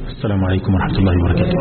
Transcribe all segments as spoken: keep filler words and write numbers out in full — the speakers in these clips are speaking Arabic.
السلام عليكم ورحمة الله وبركاته.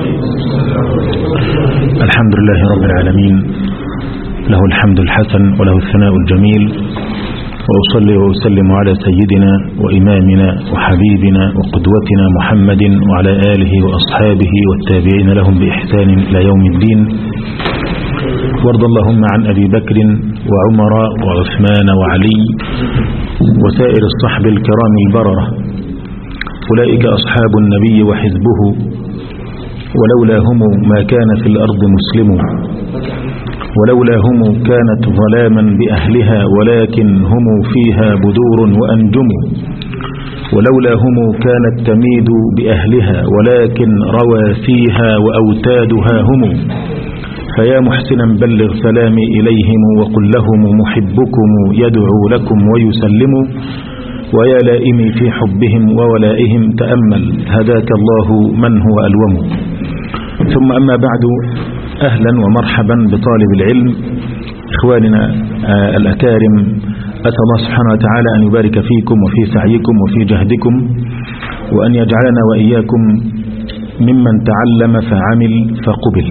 الحمد لله رب العالمين، له الحمد الحسن وله الثناء الجميل، وأصلي وأسلم على سيدنا وإمامنا وحبيبنا وقدوتنا محمد وعلى آله وأصحابه والتابعين لهم بإحسان إلى يوم الدين. وارض اللهم عن أبي بكر وعمر وعثمان وعلي وسائر الصحب الكرام البررة، أولئك أصحاب النبي وحزبه، ولولا هم ما كان في الأرض مسلم، ولولا هم كانت ظلاما بأهلها، ولكن هم فيها بدور وأنجم، ولولا هم كانت تميد بأهلها، ولكن رواسيها وأوتادها هم. فيا محسنا بلغ سلامي إليهم، وقل لهم محبكم يدعو لكم ويسلم، ويا لائمي في حبهم وولائهم تأمل، هداك الله من هو ألوم. ثم أما بعد، أهلا ومرحبا بطالب العلم إخواننا آه الأكارم. أسأل الله سبحانه وتعالى أن يبارك فيكم وفي سعيكم وفي جهدكم، وأن يجعلنا وإياكم ممن تعلم فعمل فقبل.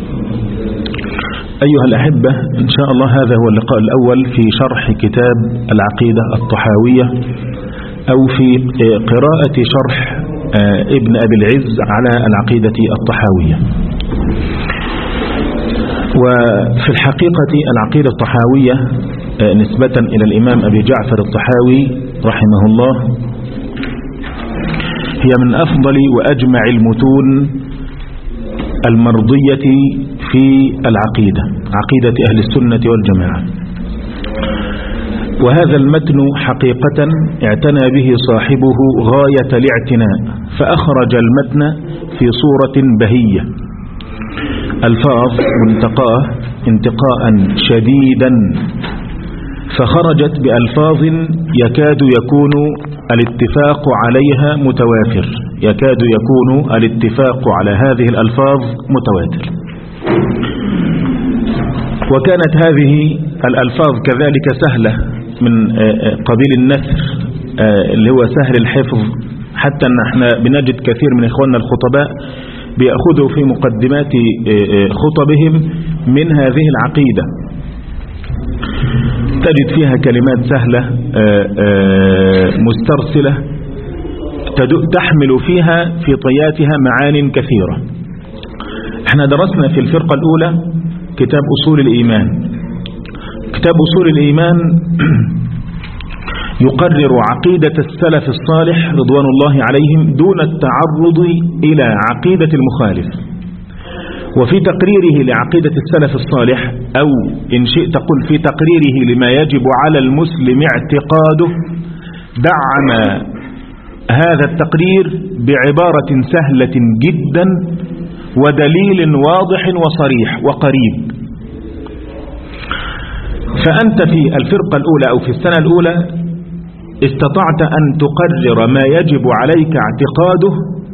أيها الأحبة، إن شاء الله هذا هو اللقاء الأول في شرح كتاب العقيدة الطحاوية، أو في قراءة شرح ابن أبي العز على العقيدة الطحاوية. وفي الحقيقة العقيدة الطحاوية نسبة إلى الإمام أبي جعفر الطحاوي رحمه الله هي من أفضل وأجمع المتون المرضية في العقيدة، عقيدة أهل السنة والجماعة. وهذا المتن حقيقة اعتنى به صاحبه غاية الاعتناء، فأخرج المتن في صورة بهية، ألفاظ منتقاه انتقاء شديدا، فخرجت بألفاظ يكاد يكون الاتفاق عليها متواتر، يكاد يكون الاتفاق على هذه الألفاظ متواتر. وكانت هذه الألفاظ كذلك سهلة من قبيل النثر اللي هو سهل الحفظ، حتى أن احنا بنجد كثير من إخواننا الخطباء بيأخذوا في مقدمات خطبهم من هذه العقيدة، تجد فيها كلمات سهلة مسترسلة تحمل فيها في طياتها معان كثيرة. احنا درسنا في الفرقة الأولى كتاب أصول الإيمان. كتاب أصول الإيمان يقرر عقيدة السلف الصالح رضوان الله عليهم دون التعرض إلى عقيدة المخالف. وفي تقريره لعقيدة السلف الصالح، أو إن شئت قل في تقريره لما يجب على المسلم اعتقاده، دعم هذا التقرير بعبارة سهلة جدا ودليل واضح وصريح وقريب. فأنت في الفرقة الأولى أو في السنة الأولى استطعت أن تقرر ما يجب عليك اعتقاده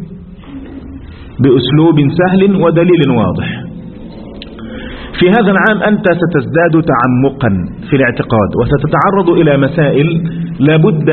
بأسلوب سهل ودليل واضح. في هذا العام أنت ستزداد تعمقا في الاعتقاد، وستتعرض إلى مسائل لابد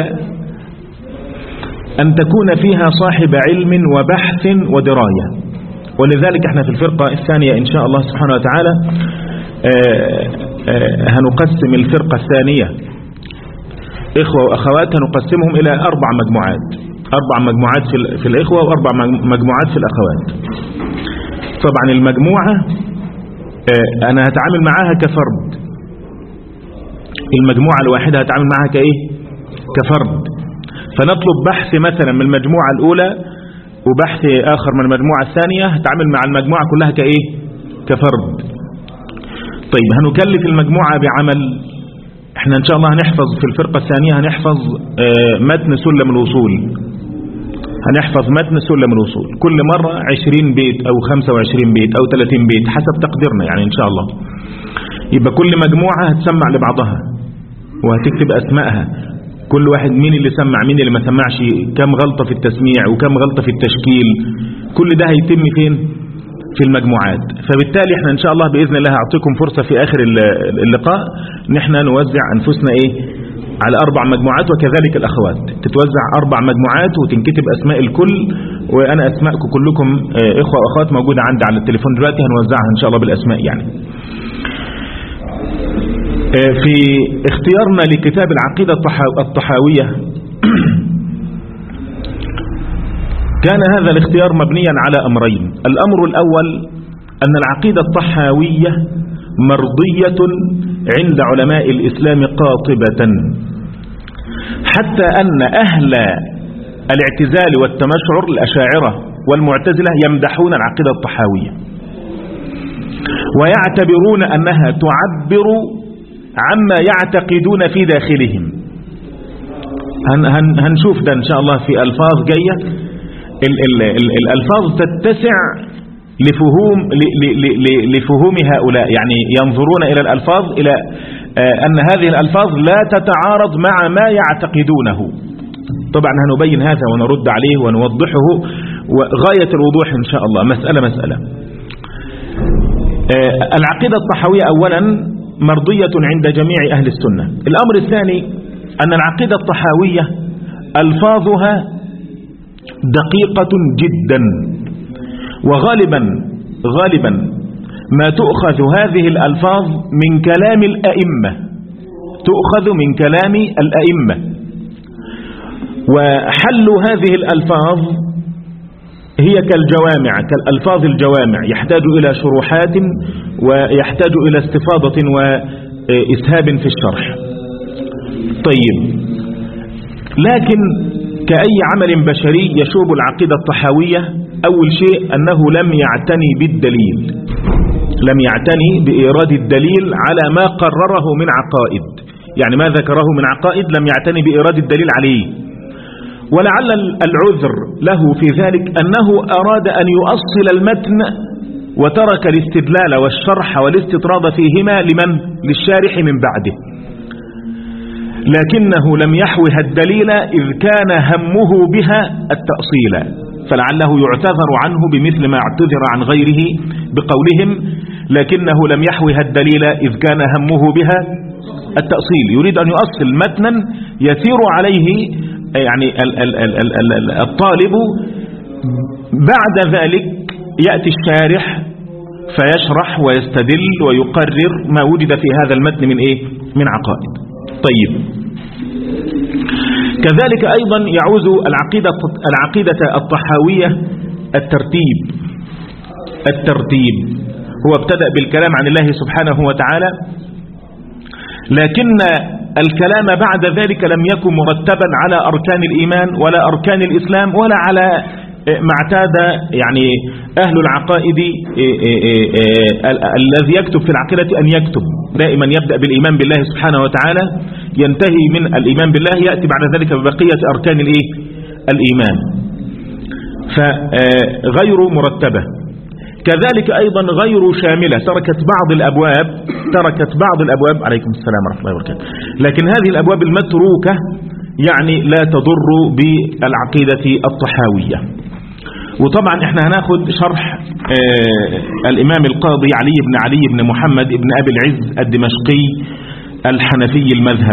أن تكون فيها صاحب علم وبحث ودراية. ولذلك احنا في الفرقة الثانية إن شاء الله سبحانه وتعالى آآ آآ هنقسم الفرقة الثانية إخوة وأخوات، هنقسمهم إلى أربع مجموعات، أربع مجموعات في الإخوة وأربع مجموعات في الأخوات. طبعا المجموعة أنا هتعامل معاها كفرد، المجموعة الواحدة هتعامل معاها كإيه؟ كفرد. فنطلب بحث مثلا من المجموعة الأولى وبحث آخر من المجموعة الثانية، هتعامل مع المجموعة كلها كإيه؟ كفرد. طيب هنكلف المجموعة بعمل، احنا ان شاء الله هنحفظ في الفرقة الثانية هنحفظ متن سلم الوصول، هنحفظ متن سلم الوصول كل مرة عشرين بيت او خمسة وعشرين بيت او ثلاثين بيت حسب تقديرنا يعني ان شاء الله. يبقى كل مجموعة هتسمع لبعضها وهتكتب اسمائها، كل واحد مين اللي سمع مين اللي ما سمعش، كم غلطة في التسميع وكم غلطة في التشكيل، كل ده هيتم فين؟ في المجموعات. فبالتالي احنا ان شاء الله باذن الله هعطيكم فرصة في اخر اللقاء ان احنا نوزع انفسنا ايه على أربع مجموعات، وكذلك الأخوات تتوزع أربع مجموعات وتنكتب أسماء الكل، وأنا أسماءكم كلكم إخوة وأخوات موجودة عندي على التليفون دلوقتي، هنوزعها إن شاء الله بالأسماء. يعني في اختيارنا لكتاب العقيدة الطحاوية كان هذا الاختيار مبنيا على أمرين. الأمر الأول أن العقيدة الطحاوية مرضية عند علماء الإسلام قاطبة، حتى أن أهل الاعتزال والتمشعر الأشاعرة والمعتزلة يمدحون العقيدة الطحاوية ويعتبرون أنها تعبر عما يعتقدون في داخلهم. هن هن هنشوف ده إن شاء الله في ألفاظ جاية. ال ال ال الألفاظ تتسع لفهوم لفهوم هؤلاء، يعني ينظرون إلى الألفاظ إلى أن هذه الألفاظ لا تتعارض مع ما يعتقدونه. طبعا هنبين هذا ونرد عليه ونوضحه وغاية الوضوح إن شاء الله، مسألة مسألة. العقيدة الطحاوية أولا مرضية عند جميع أهل السنة. الأمر الثاني أن العقيدة الطحاوية ألفاظها دقيقة جدا، وغالبا غالبا ما تؤخذ هذه الألفاظ من كلام الأئمة، تؤخذ من كلام الأئمة، وحل هذه الألفاظ هي كالجوامع، كالألفاظ الجوامع، يحتاج إلى شروحات ويحتاج إلى استفاضة وإسهاب في الشرح. طيب، لكن كأي عمل بشري يشوب العقيدة الطحاوية أول شيء أنه لم يعتني بالدليل، لم يعتني بإيراد الدليل على ما قرره من عقائد، يعني ما ذكره من عقائد لم يعتني بإيراد الدليل عليه. ولعل العذر له في ذلك أنه أراد أن يؤصل المتن وترك الاستدلال والشرح والاستطراد فيهما لمن؟ للشارح من بعده، لكنه لم يحوها الدليل إذ كان همه بها التأصيل، فلعله يعتذر عنه بمثل ما اعتذر عن غيره بقولهم لكنه لم يحوها الدليل إذ كان همه بها التأصيل. يريد أن يؤصل متنا يسير عليه يعني الطالب، بعد ذلك يأتي الشارح فيشرح ويستدل ويقرر ما وجد في هذا المتن من إيه؟ من عقائد. طيب، كذلك أيضا يعوز العقيدة العقيدة الطحاوية الترتيب. الترتيب هو ابتدأ بالكلام عن الله سبحانه وتعالى، لكن الكلام بعد ذلك لم يكن مرتبا على أركان الإيمان ولا أركان الإسلام ولا على ما اعتاد يعني أهل العقائد الذي يكتب في العقيدة أن يكتب دائما يبدأ بالإيمان بالله سبحانه وتعالى، ينتهي من الإيمان بالله، يأتي بعد ذلك ببقية أركان الإيه؟ الإيمان، فغير مرتبة. كذلك أيضا غير شاملة، تركت بعض الأبواب تركت بعض الأبواب عليكم السلام ورحمة الله وبركاته، لكن هذه الأبواب المتروكة يعني لا تضر بالعقيدة الطحاوية. وطبعا احنا هناخد شرح آه الإمام القاضي علي بن علي بن محمد بن أبي العز الدمشقي الحنفي المذهب.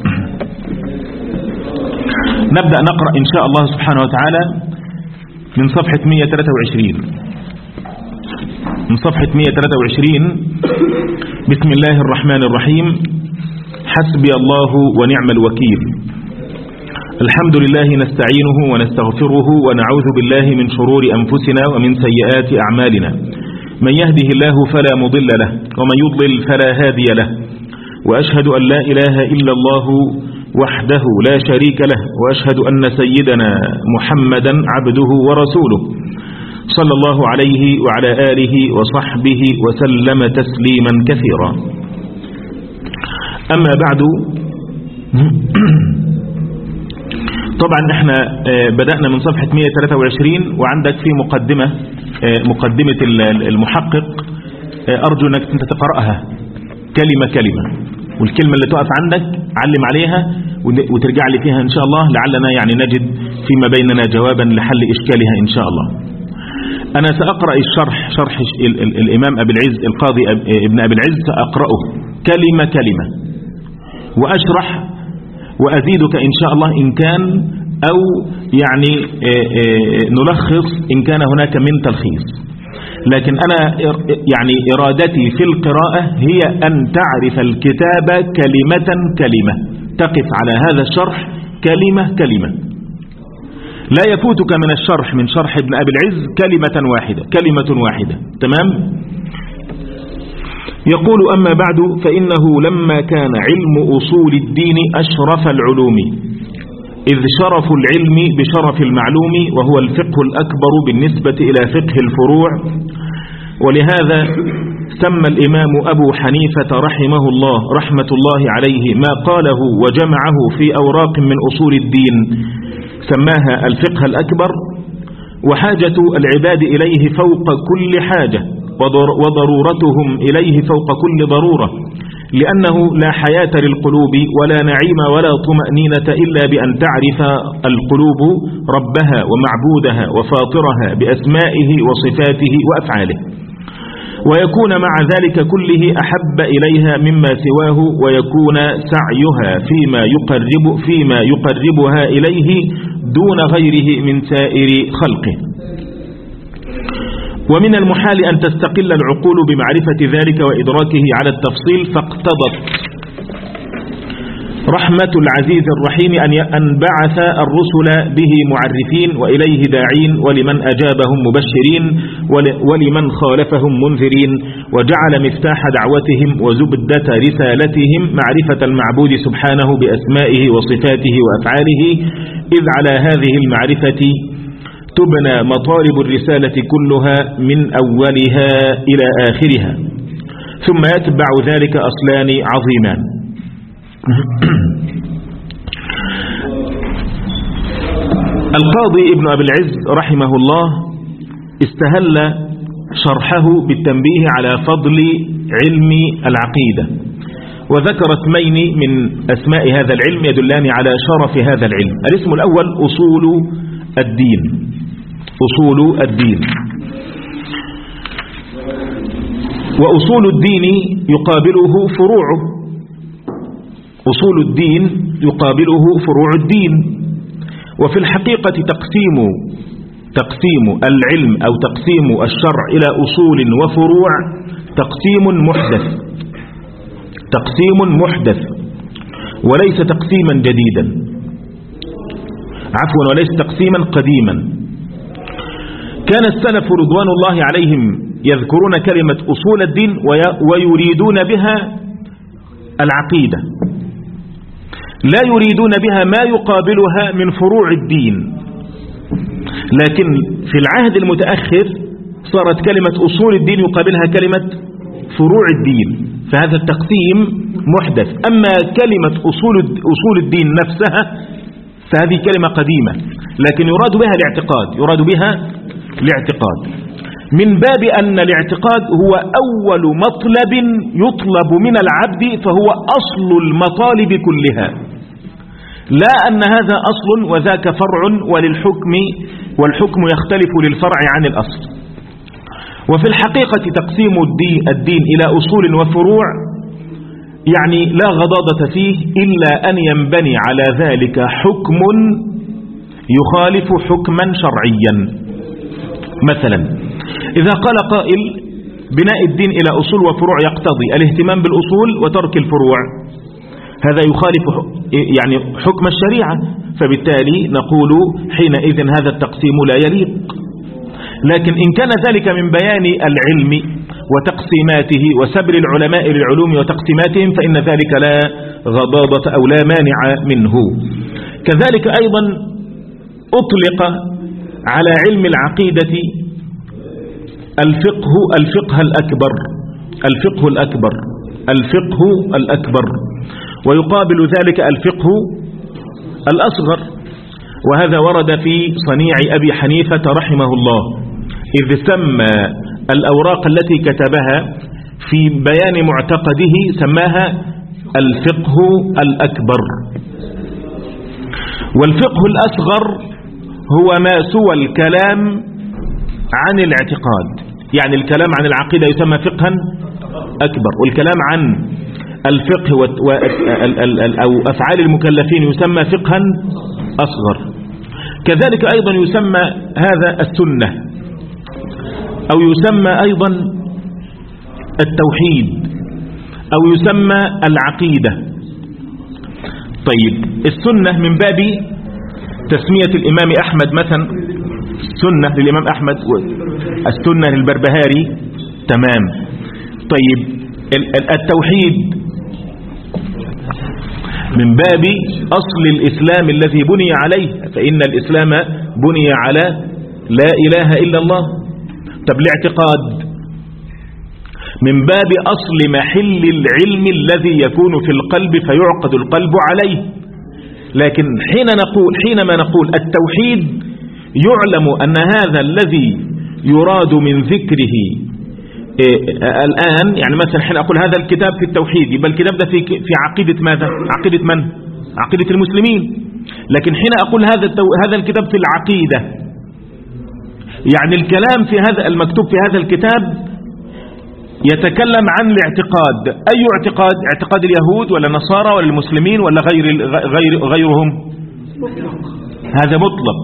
نبدأ نقرأ إن شاء الله سبحانه وتعالى من صفحة مئة وثلاثة وعشرين، من صفحة مئة وثلاثة وعشرين. بسم الله الرحمن الرحيم. حسبي الله ونعم الوكيل. الحمد لله نستعينه ونستغفره ونعوذ بالله من شرور أنفسنا ومن سيئات أعمالنا، من يهده الله فلا مضل له ومن يضلل فلا هادي له، وأشهد أن لا إله إلا الله وحده لا شريك له، وأشهد أن سيدنا محمدا عبده ورسوله صلى الله عليه وعلى آله وصحبه وسلم تسليما كثيرا. أما بعد، طبعا احنا بدأنا من صفحة مئة وثلاثة وعشرين، وعندك في مقدمة مقدمة المحقق، أرجو أنك أنت تقرأها كلمة كلمة، والكلمة اللي تقف عندك علم عليها وترجع لي فيها إن شاء الله، لعلنا يعني نجد فيما بيننا جوابا لحل إشكالها إن شاء الله. أنا سأقرأ الشرح، شرح الإمام أبي العز القاضي ابن أبي العز، سأقرأه كلمة كلمة وأشرح وأزيدك إن شاء الله إن كان، أو يعني نلخص إن كان هناك من تلخيص. لكن أنا يعني إرادتي في القراءة هي أن تعرف الكتاب كلمة كلمة، تقف على هذا الشرح كلمة كلمة، لا يفوتك من الشرح من شرح ابن أبي العز كلمة واحدة كلمة واحدة. تمام. يقول: أما بعد، فإنه لما كان علم أصول الدين أشرف العلوم، إذ شرف العلم بشرف المعلوم، وهو الفقه الأكبر بالنسبة إلى فقه الفروع. ولهذا سمى الإمام أبو حنيفة رحمه الله رحمة الله عليه ما قاله وجمعه في أوراق من أصول الدين، سماها الفقه الأكبر. وحاجة العباد إليه فوق كل حاجة، وضرورتهم إليه فوق كل ضرورة، لأنه لا حياة للقلوب ولا نعيم ولا طمأنينة إلا بأن تعرف القلوب ربها ومعبودها وفاطرها بأسمائه وصفاته وأفعاله، ويكون مع ذلك كله أحب إليها مما سواه، ويكون سعيها فيما يقرب فيما يقربها إليه دون غيره من سائر خلقه. ومن المحال أن تستقل العقول بمعرفة ذلك وإدراكه على التفصيل، فاقتضت رحمة العزيز الرحيم أن بعث الرسل به معرفين وإليه داعين، ولمن أجابهم مبشرين ولمن خالفهم منذرين، وجعل مفتاح دعوتهم وزبدة رسالتهم معرفة المعبود سبحانه بأسمائه وصفاته وأفعاله، إذ على هذه المعرفة تبنى مطالب الرسالة كلها من أولها إلى آخرها. ثم يتبع ذلك أصلان عظيمان. القاضي ابن أبي العز رحمه الله استهل شرحه بالتنبيه على فضل علم العقيدة، وذكر اسمين من أسماء هذا العلم يدلان على شرف هذا العلم. الاسم الأول أصول الدين، أصول الدين. وأصول الدين يقابله فروعه، أصول الدين يقابله فروع الدين. وفي الحقيقة تقسيم تقسيم العلم أو تقسيم الشرع إلى أصول وفروع تقسيم محدث تقسيم محدث وليس تقسيما جديدا، عفوا وليس تقسيما قديما. كان السلف رضوان الله عليهم يذكرون كلمة أصول الدين ويريدون بها العقيدة، لا يريدون بها ما يقابلها من فروع الدين. لكن في العهد المتأخر صارت كلمة أصول الدين يقابلها كلمة فروع الدين، فهذا التقسيم محدث. أما كلمة أصول أصول الدين نفسها فهذه كلمة قديمة، لكن يراد بها الاعتقاد يراد بها الاعتقاد من باب أن الاعتقاد هو أول مطلب يطلب من العبد، فهو أصل المطالب كلها، لا أن هذا أصل وذاك فرع، وللحكم والحكم يختلف للفرع عن الأصل. وفي الحقيقة تقسيم الدين, الدين إلى أصول وفروع يعني لا غضاضة فيه، إلا أن ينبني على ذلك حكم يخالف حكما شرعيا. مثلا إذا قال قائل بناء الدين إلى أصول وفروع يقتضي الاهتمام بالأصول وترك الفروع، هذا يخالف يعني حكم الشريعة، فبالتالي نقول حينئذ هذا التقسيم لا يليق. لكن إن كان ذلك من بيان العلم وتقسيماته وسبر العلماء للعلوم وتقسيماتهم فإن ذلك لا غضاضة أو لا مانع منه. كذلك أيضا أطلق على علم العقيدة الفقه الفقه الأكبر الفقه الأكبر الفقه الأكبر ويقابل ذلك الفقه الأصغر، وهذا ورد في صنيع أبي حنيفة رحمه الله، إذ سمى الأوراق التي كتبها في بيان معتقده سماها الفقه الأكبر. والفقه الأصغر هو ما سوى الكلام عن الاعتقاد، يعني الكلام عن العقيدة يسمى فقها أكبر، والكلام عن الفقه أو أفعال المكلفين يسمى فقها أصغر. كذلك أيضا يسمى هذا السنة، أو يسمى أيضا التوحيد، أو يسمى العقيدة. طيب السنة من باب تسمية الإمام أحمد مثلا، السنة للإمام أحمد، السنة للبربهاري، تمام. طيب التوحيد من باب أصل الإسلام الذي بني عليه، فإن الإسلام بني على لا إله إلا الله. طب الاعتقاد من باب أصل محل العلم الذي يكون في القلب فيعقد القلب عليه. لكن حين نقول حينما نقول التوحيد يعلم أن هذا الذي يراد من ذكره إيه الآن، يعني مثلا حين أقول هذا الكتاب في التوحيد، يبقى الكتاب ده في في عقيدة ماذا؟ عقيدة من؟ عقيدة المسلمين. لكن حين أقول هذا التو... هذا الكتاب في العقيدة، يعني الكلام في هذا المكتوب في هذا الكتاب يتكلم عن الاعتقاد. أي اعتقاد؟ اعتقاد اليهود ولا النصارى ولا المسلمين ولا غير غير غيرهم؟ هذا مطلق.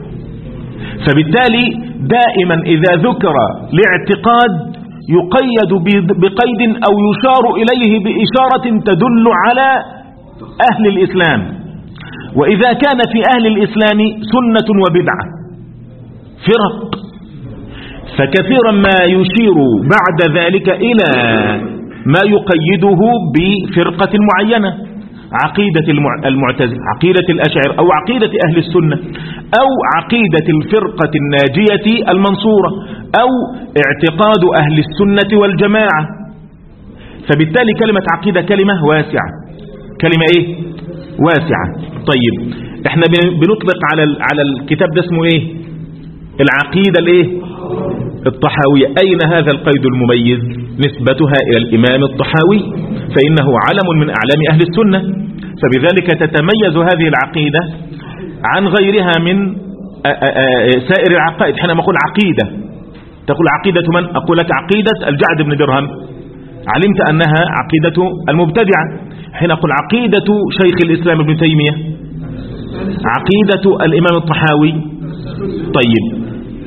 فبالتالي دائما إذا ذكر الاعتقاد يقيد بقيد أو يشار إليه بإشارة تدل على أهل الإسلام. وإذا كان في أهل الإسلام سنة وبدعة فرق، فكثيرا ما يشير بعد ذلك إلى ما يقيده بفرقة معينة، عقيدة المعتزلة، عقيدة الأشاعرة، أو عقيدة أهل السنة، أو عقيدة الفرقة الناجية المنصورة، أو اعتقاد أهل السنة والجماعة. فبالتالي كلمة عقيدة كلمة واسعة، كلمة إيه؟ واسعة. طيب احنا بنطلق على على الكتاب ده اسمه إيه؟ العقيدة الإيه؟ الطحاوية. أين هذا القيد المميز؟ نسبتها إلى الإمام الطحاوي، فإنه علم من أعلام أهل السنة، فبذلك تتميز هذه العقيدة عن غيرها من سائر العقائد. حينما أقول عقيدة تقول عقيدة من؟ أقول لك عقيدة الجعد بن درهم، علمت أنها عقيدة المبتدعة. حين أقول عقيدة شيخ الإسلام ابن تيمية، عقيدة الإمام الطحاوي. طيب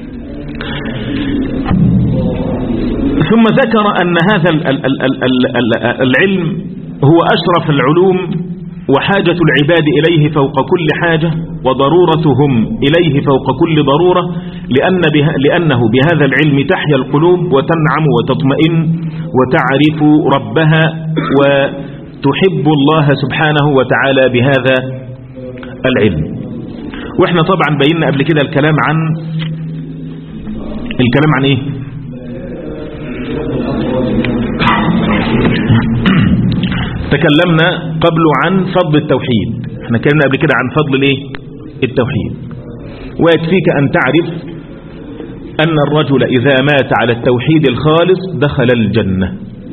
ثم ذكر أن هذا العلم هو أشرف العلوم وحاجة العباد إليه فوق كل حاجة، وضرورتهم إليه فوق كل ضرورة، لأن به لأنه بهذا العلم تحيا القلوب وتنعم وتطمئن وتعرف ربها وتحب الله سبحانه وتعالى بهذا العلم. وإحنا طبعا بينا قبل كده الكلام عن الكلام عن إيه؟ تكلمنا قبل عن فضل التوحيد. احنا كلمنا قبل كده عن فضل الايه؟ التوحيد. ويكفيك أن تعرف أن الرجل إذا مات على التوحيد الخالص دخل الجنة.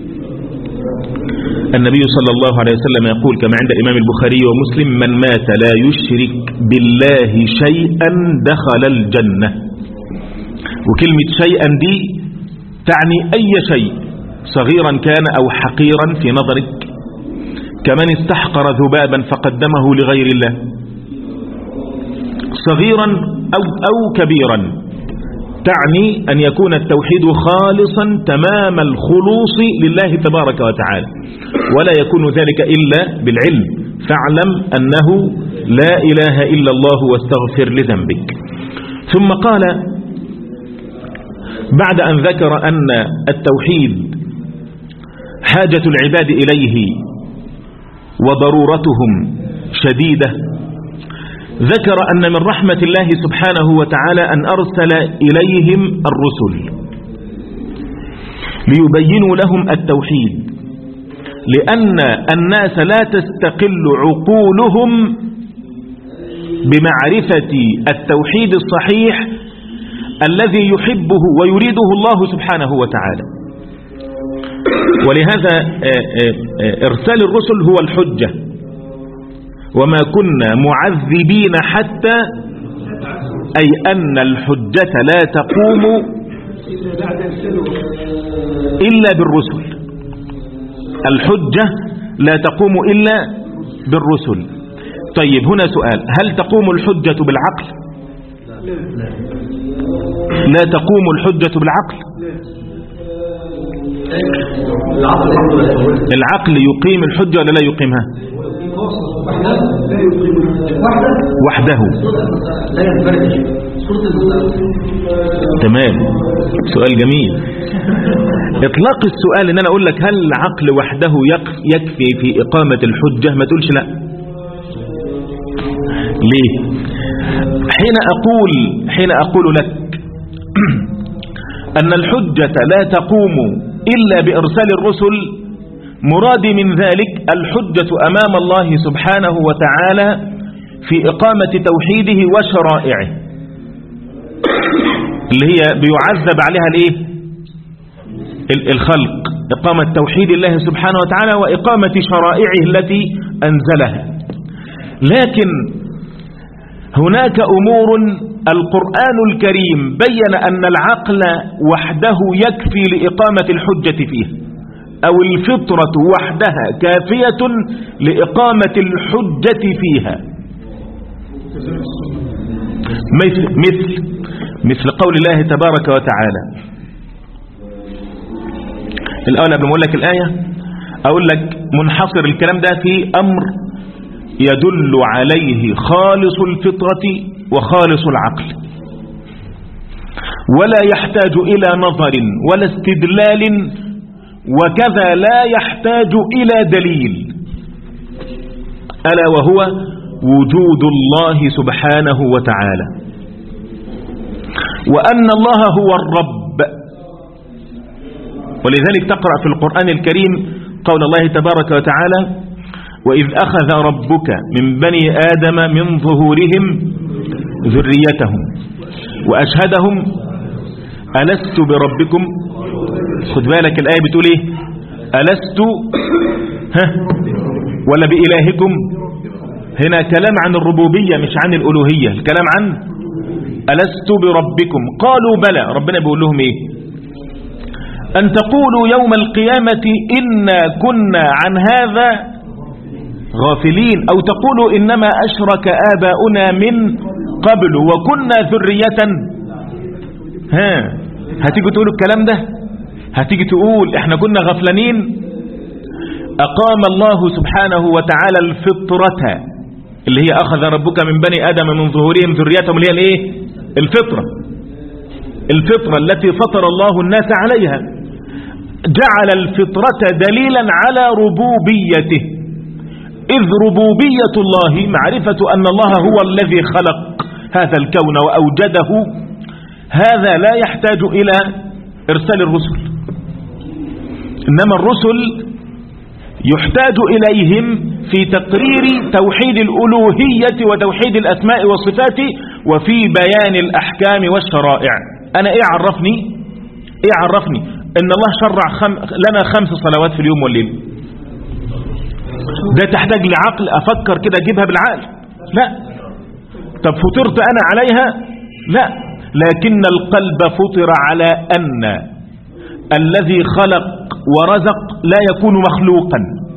النبي صلى الله عليه وسلم يقول كما عند الإمام البخاري ومسلم: من مات لا يشرك بالله شيئا دخل الجنة. وكلمة شيئا دي تعني أي شيء صغيرا كان أو حقيرا في نظرك، كمن استحقر ذبابا فقدمه لغير الله، صغيرا أو, أو كبيرا، تعني أن يكون التوحيد خالصا تمام الخلوص لله تبارك وتعالى، ولا يكون ذلك إلا بالعلم. فاعلم أنه لا إله إلا الله واستغفر لذنبك. ثم قال بعد أن ذكر أن التوحيد حاجة العباد إليه وضرورتهم شديدة، ذكر أن من رحمة الله سبحانه وتعالى أن أرسل إليهم الرسل ليبينوا لهم التوحيد، لأن الناس لا تستقل عقولهم بمعرفة التوحيد الصحيح الذي يحبه ويريده الله سبحانه وتعالى. ولهذا إرسال الرسل هو الحجة، وما كنا معذبين حتى، أي أن الحجة لا تقوم إلا بالرسل. الحجة لا تقوم إلا بالرسل. طيب هنا سؤال، هل تقوم الحجة بالعقل؟ لا تقوم الحجة بالعقل. العقل يقيم الحجة ولا لا يقيمها؟ وحده. تمام، سؤال جميل. اطلاق السؤال ان انا اقول لك هل العقل وحده يكفي في اقامة الحجة، ما تقولش لا. ليه؟ حين اقول حين اقول لك ان الحجة لا تقوم الا بارسال الرسل، مرادي من ذلك الحجة امام الله سبحانه وتعالى في اقامة توحيده وشرائعه اللي هي بيعذب عليها الايه؟ الخلق، اقامة توحيد الله سبحانه وتعالى واقامة شرائعه التي انزلها. لكن هناك امور القرآن الكريم بين ان العقل وحده يكفي لاقامة الحجة فيها، او الفطرة وحدها كافية لاقامة الحجة فيها. مثل مثل مثل قول الله تبارك وتعالى. الأول قبل ما أقول لك الآية أقول لك منحصر الكلام ده في أمر يدل عليه خالص الفطرة وخالص العقل، ولا يحتاج إلى نظر ولا استدلال، وكذا لا يحتاج إلى دليل، ألا وهو وجود الله سبحانه وتعالى، وأن الله هو الرب. ولذلك تقرأ في القرآن الكريم قول الله تبارك وتعالى: وإذ أخذ ربك من بني آدم من ظهورهم ذريتهم وأشهدهم ألست بربكم. خد بالك الآية بتقول إيه؟ ألست ها ولا بإلهكم. هنا كلام عن الربوبية مش عن الألوهية، الكلام عن ألست بربكم. قالوا بلى. ربنا بيقول لهم إيه؟ أن تقولوا يوم القيامة إنا كنا عن هذا غافلين، أو تقولوا إنما أشرك آباؤنا من قبل وكنا ذرية. ها هتيجي تقولوا الكلام ده؟ هتيجي تقول إحنا كنا غفلانين؟ أقام الله سبحانه وتعالى الفطرة اللي هي أخذ ربك من بني آدم من ظهورهم ذريتهم، اللي هي الإيه؟ الفطرة. الفطرة التي فطر الله الناس عليها، جعل الفطرة دليلا على ربوبيته، إذ ربوبية الله معرفة أن الله هو الذي خلق هذا الكون وأوجده. هذا لا يحتاج إلى إرسال الرسل، إنما الرسل يحتاج إليهم في تقرير توحيد الألوهية وتوحيد الأسماء والصفات وفي بيان الأحكام والشرائع. أنا إيه عرفني إيه عرفني إن الله شرع خم... لنا خمس صلوات في اليوم والليل؟ ده تحتاج لعقل أفكر كده أجيبها بالعقل؟ لا. طب فطرت أنا عليها؟ لا، لكن القلب فطر على أن الذي خلق ورزق لا يكون مخلوقا،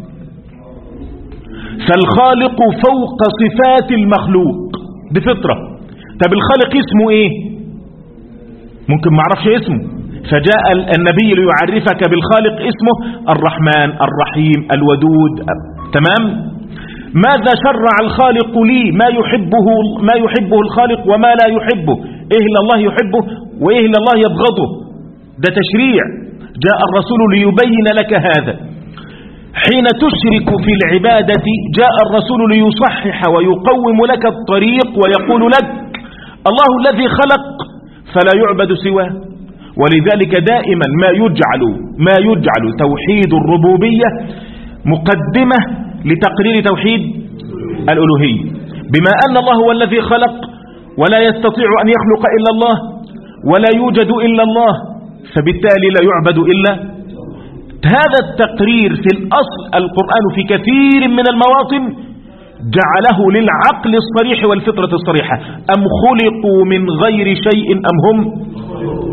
فالخالق فوق صفات المخلوق بفطرة. طب الخالق اسمه ايه؟ ممكن ما اعرفش اسمه، فجاء النبي ليعرفك بالخالق اسمه الرحمن الرحيم الودود. تمام؟ ماذا شرع الخالق لي؟ ما يحبه ما يحبه الخالق وما لا يحبه، ايه اللي الله يحبه وايه اللي الله يبغضه. ده تشريع، جاء الرسول ليبين لك هذا. حين تشرك في العبادة جاء الرسول ليصحح ويقوم لك الطريق ويقول لك الله الذي خلق فلا يعبد سواه. ولذلك دائما ما يجعل ما يجعل توحيد الربوبية مقدمة لتقرير توحيد الألوهية، بما أن الله هو الذي خلق ولا يستطيع أن يخلق إلا الله ولا يوجد إلا الله، فبالتالي لا يعبد إلا. هذا التقرير في الأصل القرآن في كثير من المواطن جعله للعقل الصريح والفطرة الصريحة. أم خلقوا من غير شيء أم هم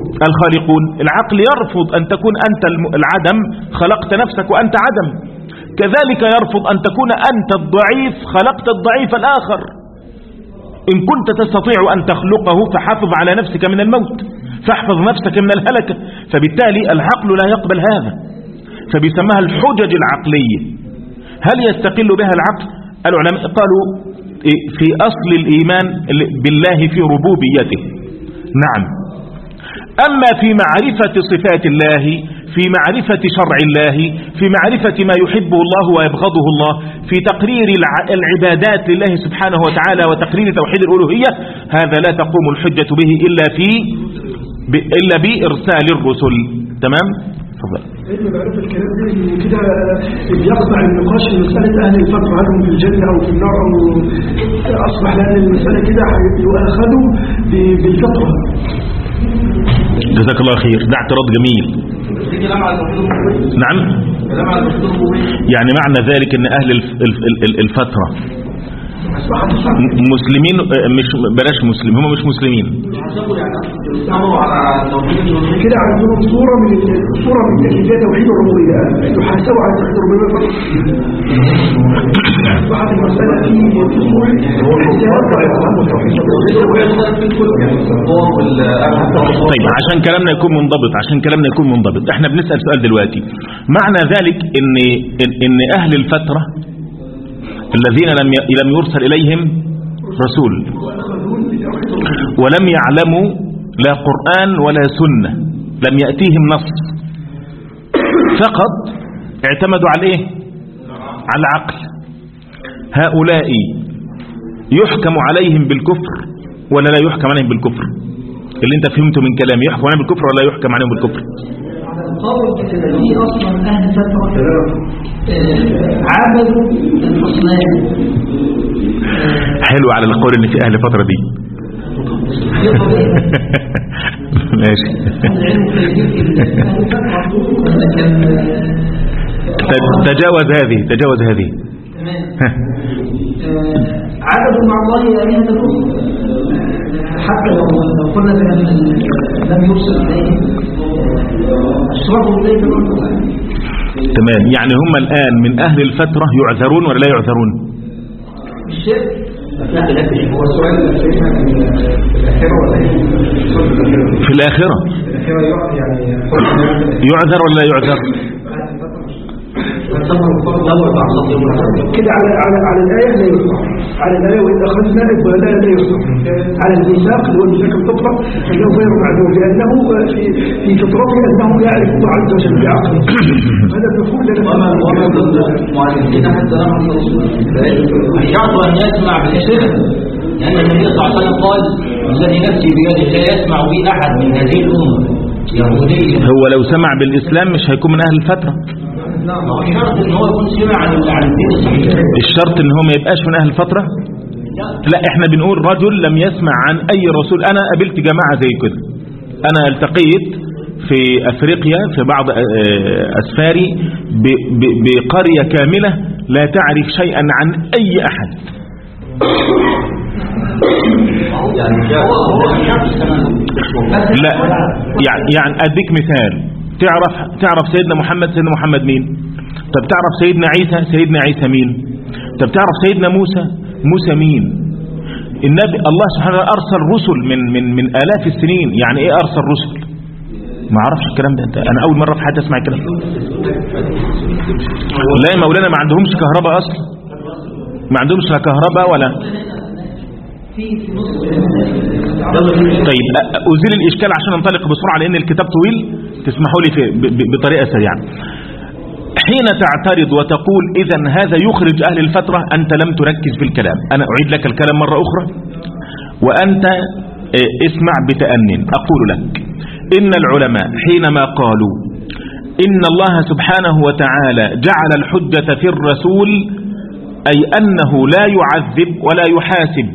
الخالقون. العقل يرفض أن تكون أنت العدم، خلقت نفسك وأنت عدم. كذلك يرفض أن تكون أنت الضعيف خلقت الضعيف الآخر. إن كنت تستطيع أن تخلقه فحافظ على نفسك من الموت، فاحفظ نفسك من الهلكة. فبالتالي العقل لا يقبل هذا، فبيسمها الحجج العقلية. هل يستقل بها العقل؟ العلماء قالوا في أصل الإيمان بالله في ربوبيته نعم، أما في معرفة صفات الله، في معرفة شرع الله، في معرفة ما يحبه الله ويبغضه الله، في تقرير العبادات لله سبحانه وتعالى وتقرير توحيد الألوهية، هذا لا تقوم الحجة به إلا في إلا بإرسال الرسل. تمام؟ تفضل. علم معرفة الكلام ده كده بيقطع النقاش في مسألة أهل الفترة هل هم في الجنة أو في النار، أو أصبح لأن المسألة كده يؤخذوا بالفطرة. جزاك الله خير، ده اعتراض جميل. نعم، يعني معنى ذلك ان اهل الفترة مسلمين، مش بلاش مسلم، هم مش مسلمين كده عندهم صورة من صورة من تكليفات توحيد الربوبية، يحاسبوا على توحيد الربوبية. بعد المسألة طيب عشان كلامنا يكون منضبط، عشان كلامنا يكون منضبط احنا بنسأل سؤال دلوقتي. معنى ذلك ان ان اهل الفترة الذين لم لم يرسل إليهم رسول ولم يعلموا لا قرآن ولا سنة، لم يأتيهم نص، فقط اعتمدوا على ايه؟ على العقل، هؤلاء يحكم عليهم بالكفر ولا لا يحكم عليهم بالكفر؟ اللي انت فهمته من كلامي، يحكم عليهم بالكفر ولا لا يحكم عليهم بالكفر؟ القول في أصلا أهل فترة عبدوا الأصنام. حلو على القول ان في أهل فترة دي ماشي. تجاوز هذه تجاوز هذه عبدوا مع الله آلهة الأخرى، حتى لو قلنا لم يرسل عليهم اشربوا إليك الأخرى. تمام، يعني هم الآن من أهل الفترة يعذرون ولا لا يعذرون؟ الشرك هو السؤال في الآخرة ولا في الآخرة يعذر ولا لا يعذر؟ كده على على على الآية لا يصح، على الآية وإذ أخذنا لا لا يصح، على الميثاق اللي هو ميثاق الفطرة فإنه غير معذور، لأنه في في فطرته أنه يعرف الله عز وجل بعقله. هذا المفهوم لنا. وما وما ضد المعلمين حتى نحن الشرط أن يسمع بالشرك، لأن النبي صلى الله عليه وسلم قال الذي نفسي بيده لا يسمع بي أحد من هذه الأمة يهودية. هو لو سمع بالإسلام مش هيكون من أهل الفترة. الشرط ان هو يكون سمع عن الدين الصحيح. الشرط ان هو ما يبقاش من اهل الفترة؟ لا، احنا بنقول رجل لم يسمع عن اي رسول. انا قابلت جماعة زي كده، انا التقيت في افريقيا في بعض اسفاري بقرية كاملة لا تعرف شيئا عن اي احد. لا يعني يعني اديك مثال، تعرف تعرف سيدنا محمد سيدنا محمد مين؟ طب تعرف سيدنا عيسى سيدنا عيسى مين؟ طب تعرف سيدنا موسى موسى مين؟ النبي الله سبحانه وتعالى ارسل رسل من من من آلاف السنين. يعني ايه ارسل رسل؟ ما اعرفش الكلام ده، انا اول مرة في حياتي اسمع الكلام. لا يا مولانا، ما عندهمش كهرباء اصلا، ما عندهمش لا كهرباء ولا. طيب أزيل الإشكال عشان ننطلق بسرعة لأن الكتاب طويل، تسمحوا لي في بطريقة سريعة. حين تعترض وتقول إذن هذا يخرج أهل الفترة، أنت لم تركز في الكلام. أنا أعيد لك الكلام مرة أخرى وأنت اسمع بتأنٍ. أقول لك إن العلماء حينما قالوا إن الله سبحانه وتعالى جعل الحجة في الرسول، أي أنه لا يعذب ولا يحاسب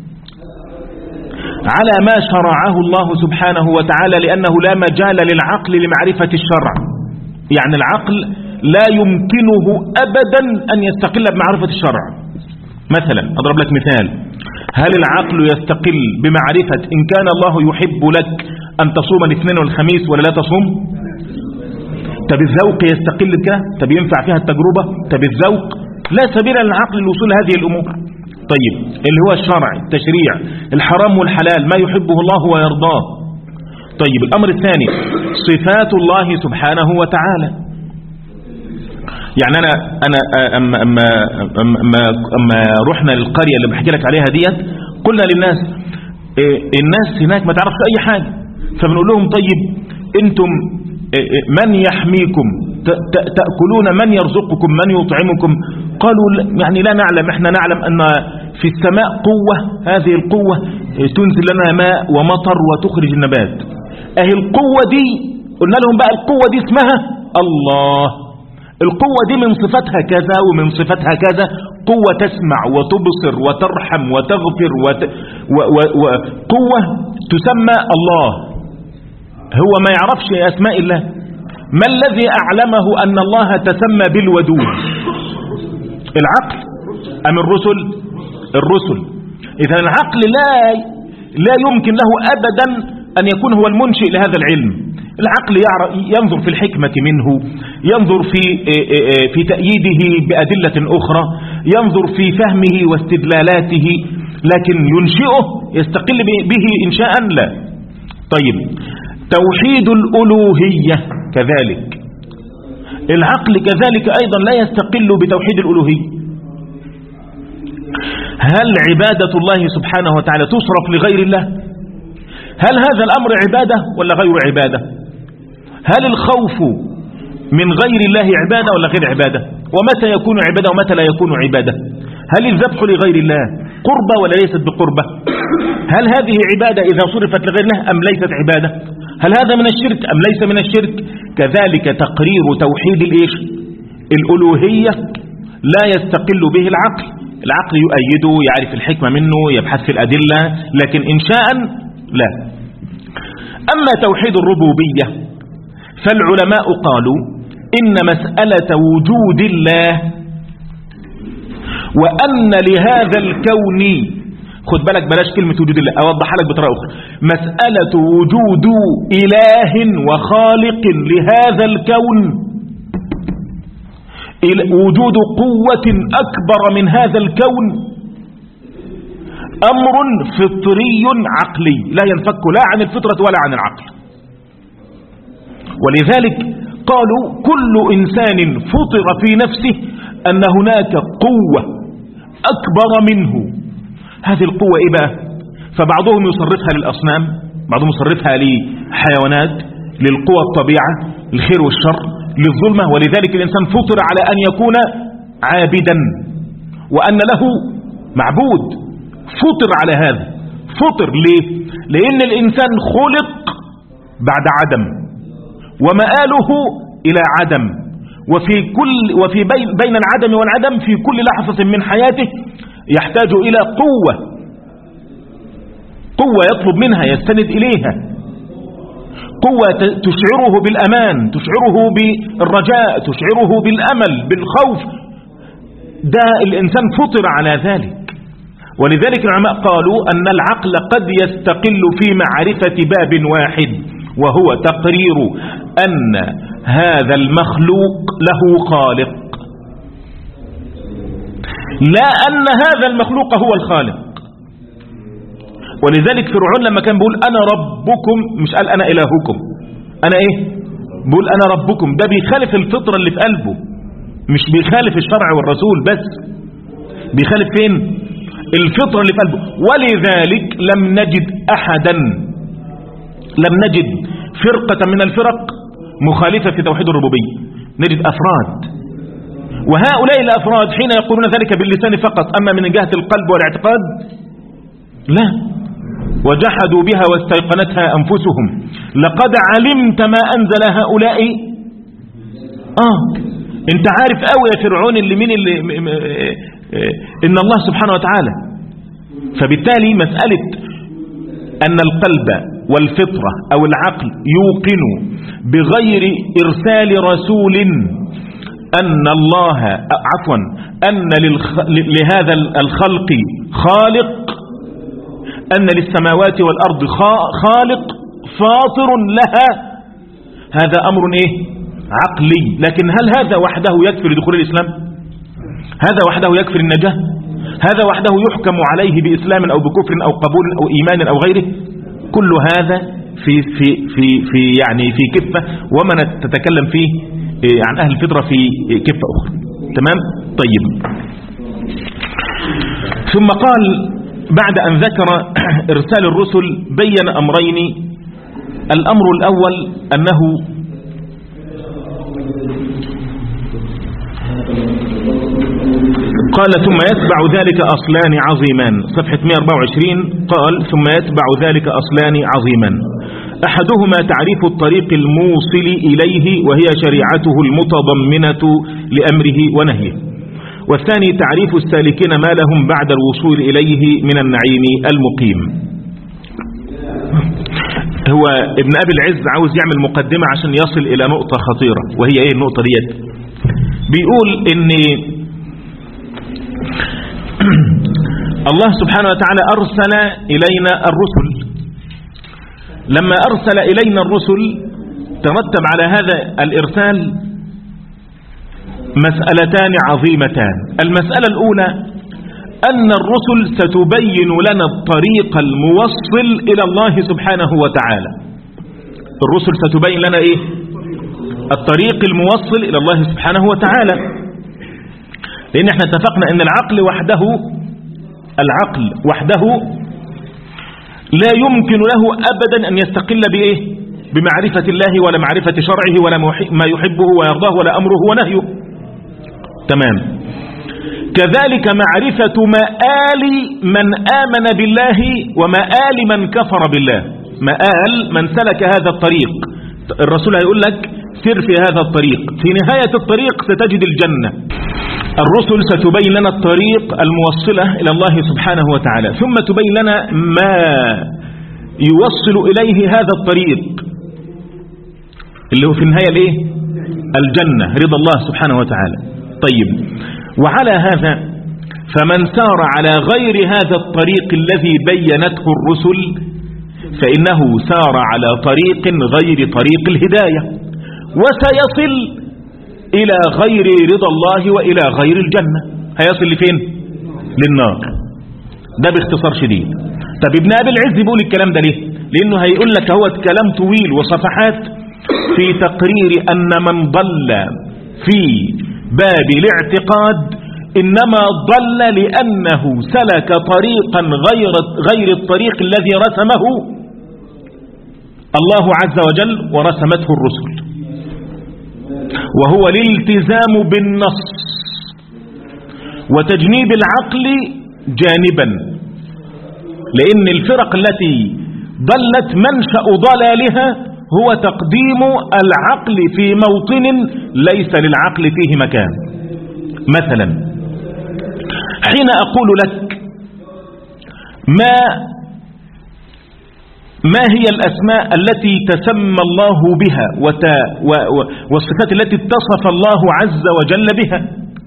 على ما شرعه الله سبحانه وتعالى، لأنه لا مجال للعقل لمعرفة الشرع. يعني العقل لا يمكنه أبدا أن يستقل بمعرفة الشرع. مثلا أضرب لك مثال، هل العقل يستقل بمعرفة إن كان الله يحب لك أن تصوم الاثنين والخميس ولا لا تصوم؟ طب الذوق يستقل بكده؟ طب ينفع فيها التجربة؟ طب الذوق لا سبيل للعقل للوصول هذه الأمور. طيب اللي هو الشرع التشريع الحرام والحلال ما يحبه الله ويرضاه. طيب الأمر الثاني صفات الله سبحانه وتعالى. يعني أنا أنا أما أما أما أما رحنا للقرية اللي بحكي لك عليها ديت قلنا للناس الناس هناك ما تعرفش أي حاجة، فبنقول لهم طيب أنتم من يحميكم تأكلون من يرزقكم من يطعمكم؟ قالوا يعني لا نعلم، احنا نعلم أن في السماء قوة، هذه القوة تنزل لنا ماء ومطر وتخرج النبات. اهي القوة دي قلنا لهم بقى القوة دي اسمها الله، القوة دي من صفتها كذا ومن صفتها كذا، قوة تسمع وتبصر وترحم وتغفر وت... و... و... و... قوة تسمى الله. هو ما يعرفش أسماء الله. ما الذي أعلمه أن الله تسمى بالودود؟ العقل أم الرسل؟ الرسل. إذا العقل لا لا يمكن له أبدا أن يكون هو المنشئ لهذا العلم. العقل ينظر في الحكمة منه، ينظر في في تأييده بأدلة أخرى، ينظر في فهمه واستدلالاته، لكن ينشئه يستقل به إنشاء لا. طيب توحيد الألوهية كذلك، العقل كذلك أيضا لا يستقل بتوحيد الألوهية. هل عبادة الله سبحانه وتعالى تصرف لغير الله؟ هل هذا الأمر عبادة ولا غير عبادة؟ هل الخوف من غير الله عبادة ولا غير عبادة؟ ومتى يكون عبادة ومتى لا يكون عبادة؟ هل الذبح لغير الله قربة ولا ليست بقربة؟ هل هذه عبادة إذا صرفت لغير الله أم ليست عبادة؟ هل هذا من الشرك أم ليس من الشرك؟ كذلك تقرير توحيد الإيش؟ الألوهية لا يستقل به العقل. العقل يؤيده، يعرف الحكمة منه، يبحث في الأدلة، لكن إنشاء لا. أما توحيد الربوبية فالعلماء قالوا إن مسألة وجود الله وأن لهذا الكون، خد بالك بلاش كلمة وجود الله، أوضح لك بطريقة أخرى، مسألة وجود إله وخالق لهذا الكون، وجود قوة أكبر من هذا الكون، أمر فطري عقلي لا ينفك لا عن الفطرة ولا عن العقل. ولذلك قالوا كل إنسان فطر في نفسه أن هناك قوة أكبر منه. هذه القوة إيه بقى؟ فبعضهم يصرفها للأصنام، بعضهم يصرفها لحيوانات، للقوى الطبيعة، الخير والشر، للظلمة. ولذلك الإنسان فطر على أن يكون عابدا وأن له معبود، فطر على هذا. فطر ليه؟ لأن الإنسان خلق بعد عدم ومآله إلى عدم، وفي كل وفي بين بين العدم والعدم في كل لحظة من حياته يحتاج إلى قوة، قوة يطلب منها يستند إليها، قوة تشعره بالأمان، تشعره بالرجاء، تشعره بالأمل، بالخوف. ده الإنسان فطر على ذلك. ولذلك العلماء قالوا أن العقل قد يستقل في معرفة باب واحد، وهو تقرير أن هذا المخلوق له خالق، لا أن هذا المخلوق هو الخالق. ولذلك فرعون لما كان بيقول أنا ربكم، مش قال أنا إلهكم، أنا إيه؟ بيقول أنا ربكم، ده بيخالف الفطرة اللي في قلبه، مش بيخالف الشرع والرسول بس، بيخالف فين؟ الفطرة اللي في قلبه. ولذلك لم نجد أحدا، لم نجد فرقة من الفرق مخالفة في توحيد الربوبية، نجد أفراد، وهؤلاء الأفراد حين يقولون ذلك باللسان فقط، أما من جهة القلب والاعتقاد لا. وجحدوا بها واستيقنتها أنفسهم لقد علمت ما أنزل هؤلاء. آه انت عارف قوي يا فرعون اللي مين اللي م... م... إن الله سبحانه وتعالى. فبالتالي مسألة أن القلب والفطرة أو العقل يوقن بغير إرسال رسول أن الله عفوا أن للخ... لهذا الخلق خالق، أن للسماوات والأرض خالق فاطر لها، هذا أمر إيه؟ عقلي، لكن هل هذا وحده يكفي لدخول الإسلام؟ هذا وحده يكفي النجاة؟ هذا وحده يحكم عليه بإسلام أو بكفر أو قبول أو إيمان أو غيره؟ كل هذا في في في في يعني في كفة، ومن تتكلم فيه عن أهل الفطرة في كفة أخرى. تمام؟ طيب. ثم قال بعد أن ذكر إرسال الرسل بين أمرين. الأمر الأول أنه قال ثم يتبع ذلك أصلان عظيمان، صفحة مئة وأربعة وعشرين. قال ثم يتبع ذلك أصلان عظيمان، أحدهما تعريف الطريق الموصل إليه وهي شريعته المتضمنة لأمره ونهيه، والثاني تعريف السالكين ما لهم بعد الوصول إليه من النعيم المقيم. هو ابن أبي العز عاوز يعمل مقدمة عشان يصل إلى نقطة خطيرة، وهي ايه النقطة ديت؟ بيقول ان الله سبحانه وتعالى أرسل إلينا الرسل. لما أرسل إلينا الرسل ترتب على هذا الإرسال مسألتان عظيمتان. المسألة الأولى أن الرسل ستبين لنا الطريق الموصل إلى الله سبحانه وتعالى. الرسل ستبين لنا إيه؟ الطريق الموصل إلى الله سبحانه وتعالى، لأن احنا اتفقنا أن العقل وحده العقل وحده لا يمكن له أبدا أن يستقل بإيه؟ بمعرفة الله ولا معرفة شرعه ولا ما يحبه ويرضاه ولا أمره ونهيه. تمام. كذلك معرفة مآل من آمن بالله ومآل من كفر بالله، مآل من سلك هذا الطريق. الرسول هيقول لك سر في هذا الطريق، في نهاية الطريق ستجد الجنة. الرسل ستبين لنا الطريق الموصلة إلى الله سبحانه وتعالى، ثم تبين لنا ما يوصل إليه هذا الطريق اللي هو في النهاية الايه؟ الجنة، رضا الله سبحانه وتعالى. طيب، وعلى هذا فمن سار على غير هذا الطريق الذي بينته الرسل فإنه سار على طريق غير طريق الهداية، وسيصل إلى غير رضا الله وإلى غير الجنة. هيصل لفين؟ للنار. ده باختصار شديد. طب ابن أبي العز بيقول الكلام ده ليه؟ لأنه هيقول لك هو كلام طويل وصفحات في تقرير أن من ضل في باب الاعتقاد إنما ضل لأنه سلك طريقا غير غير الطريق الذي رسمه الله عز وجل ورسمته الرسل، وهو الالتزام بالنص وتجنيب العقل جانبا، لأن الفرق التي ضلت منشأ ضلالها هو تقديم العقل في موطن ليس للعقل فيه مكان. مثلا حين أقول لك ما ما هي الأسماء التي تسمى الله بها والصفات التي اتصف الله عز وجل بها،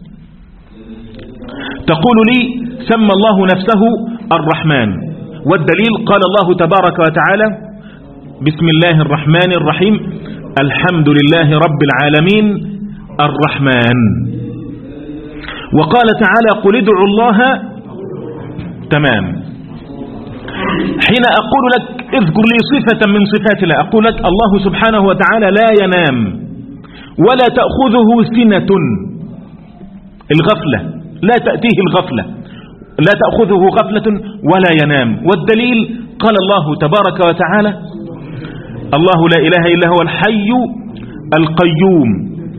تقول لي سمى الله نفسه الرحمن، والدليل قال الله تبارك وتعالى بسم الله الرحمن الرحيم الحمد لله رب العالمين الرحمن. وقال تعالى قل ادعوا الله. تمام. حين أقول لك اذكر لي صفة من صفات الله، أقول لك الله سبحانه وتعالى لا ينام ولا تأخذه سنة، الغفلة لا تأتيه الغفلة، لا تأخذه غفلة ولا ينام. والدليل قال الله تبارك وتعالى الله لا إله إلا هو الحي القيوم.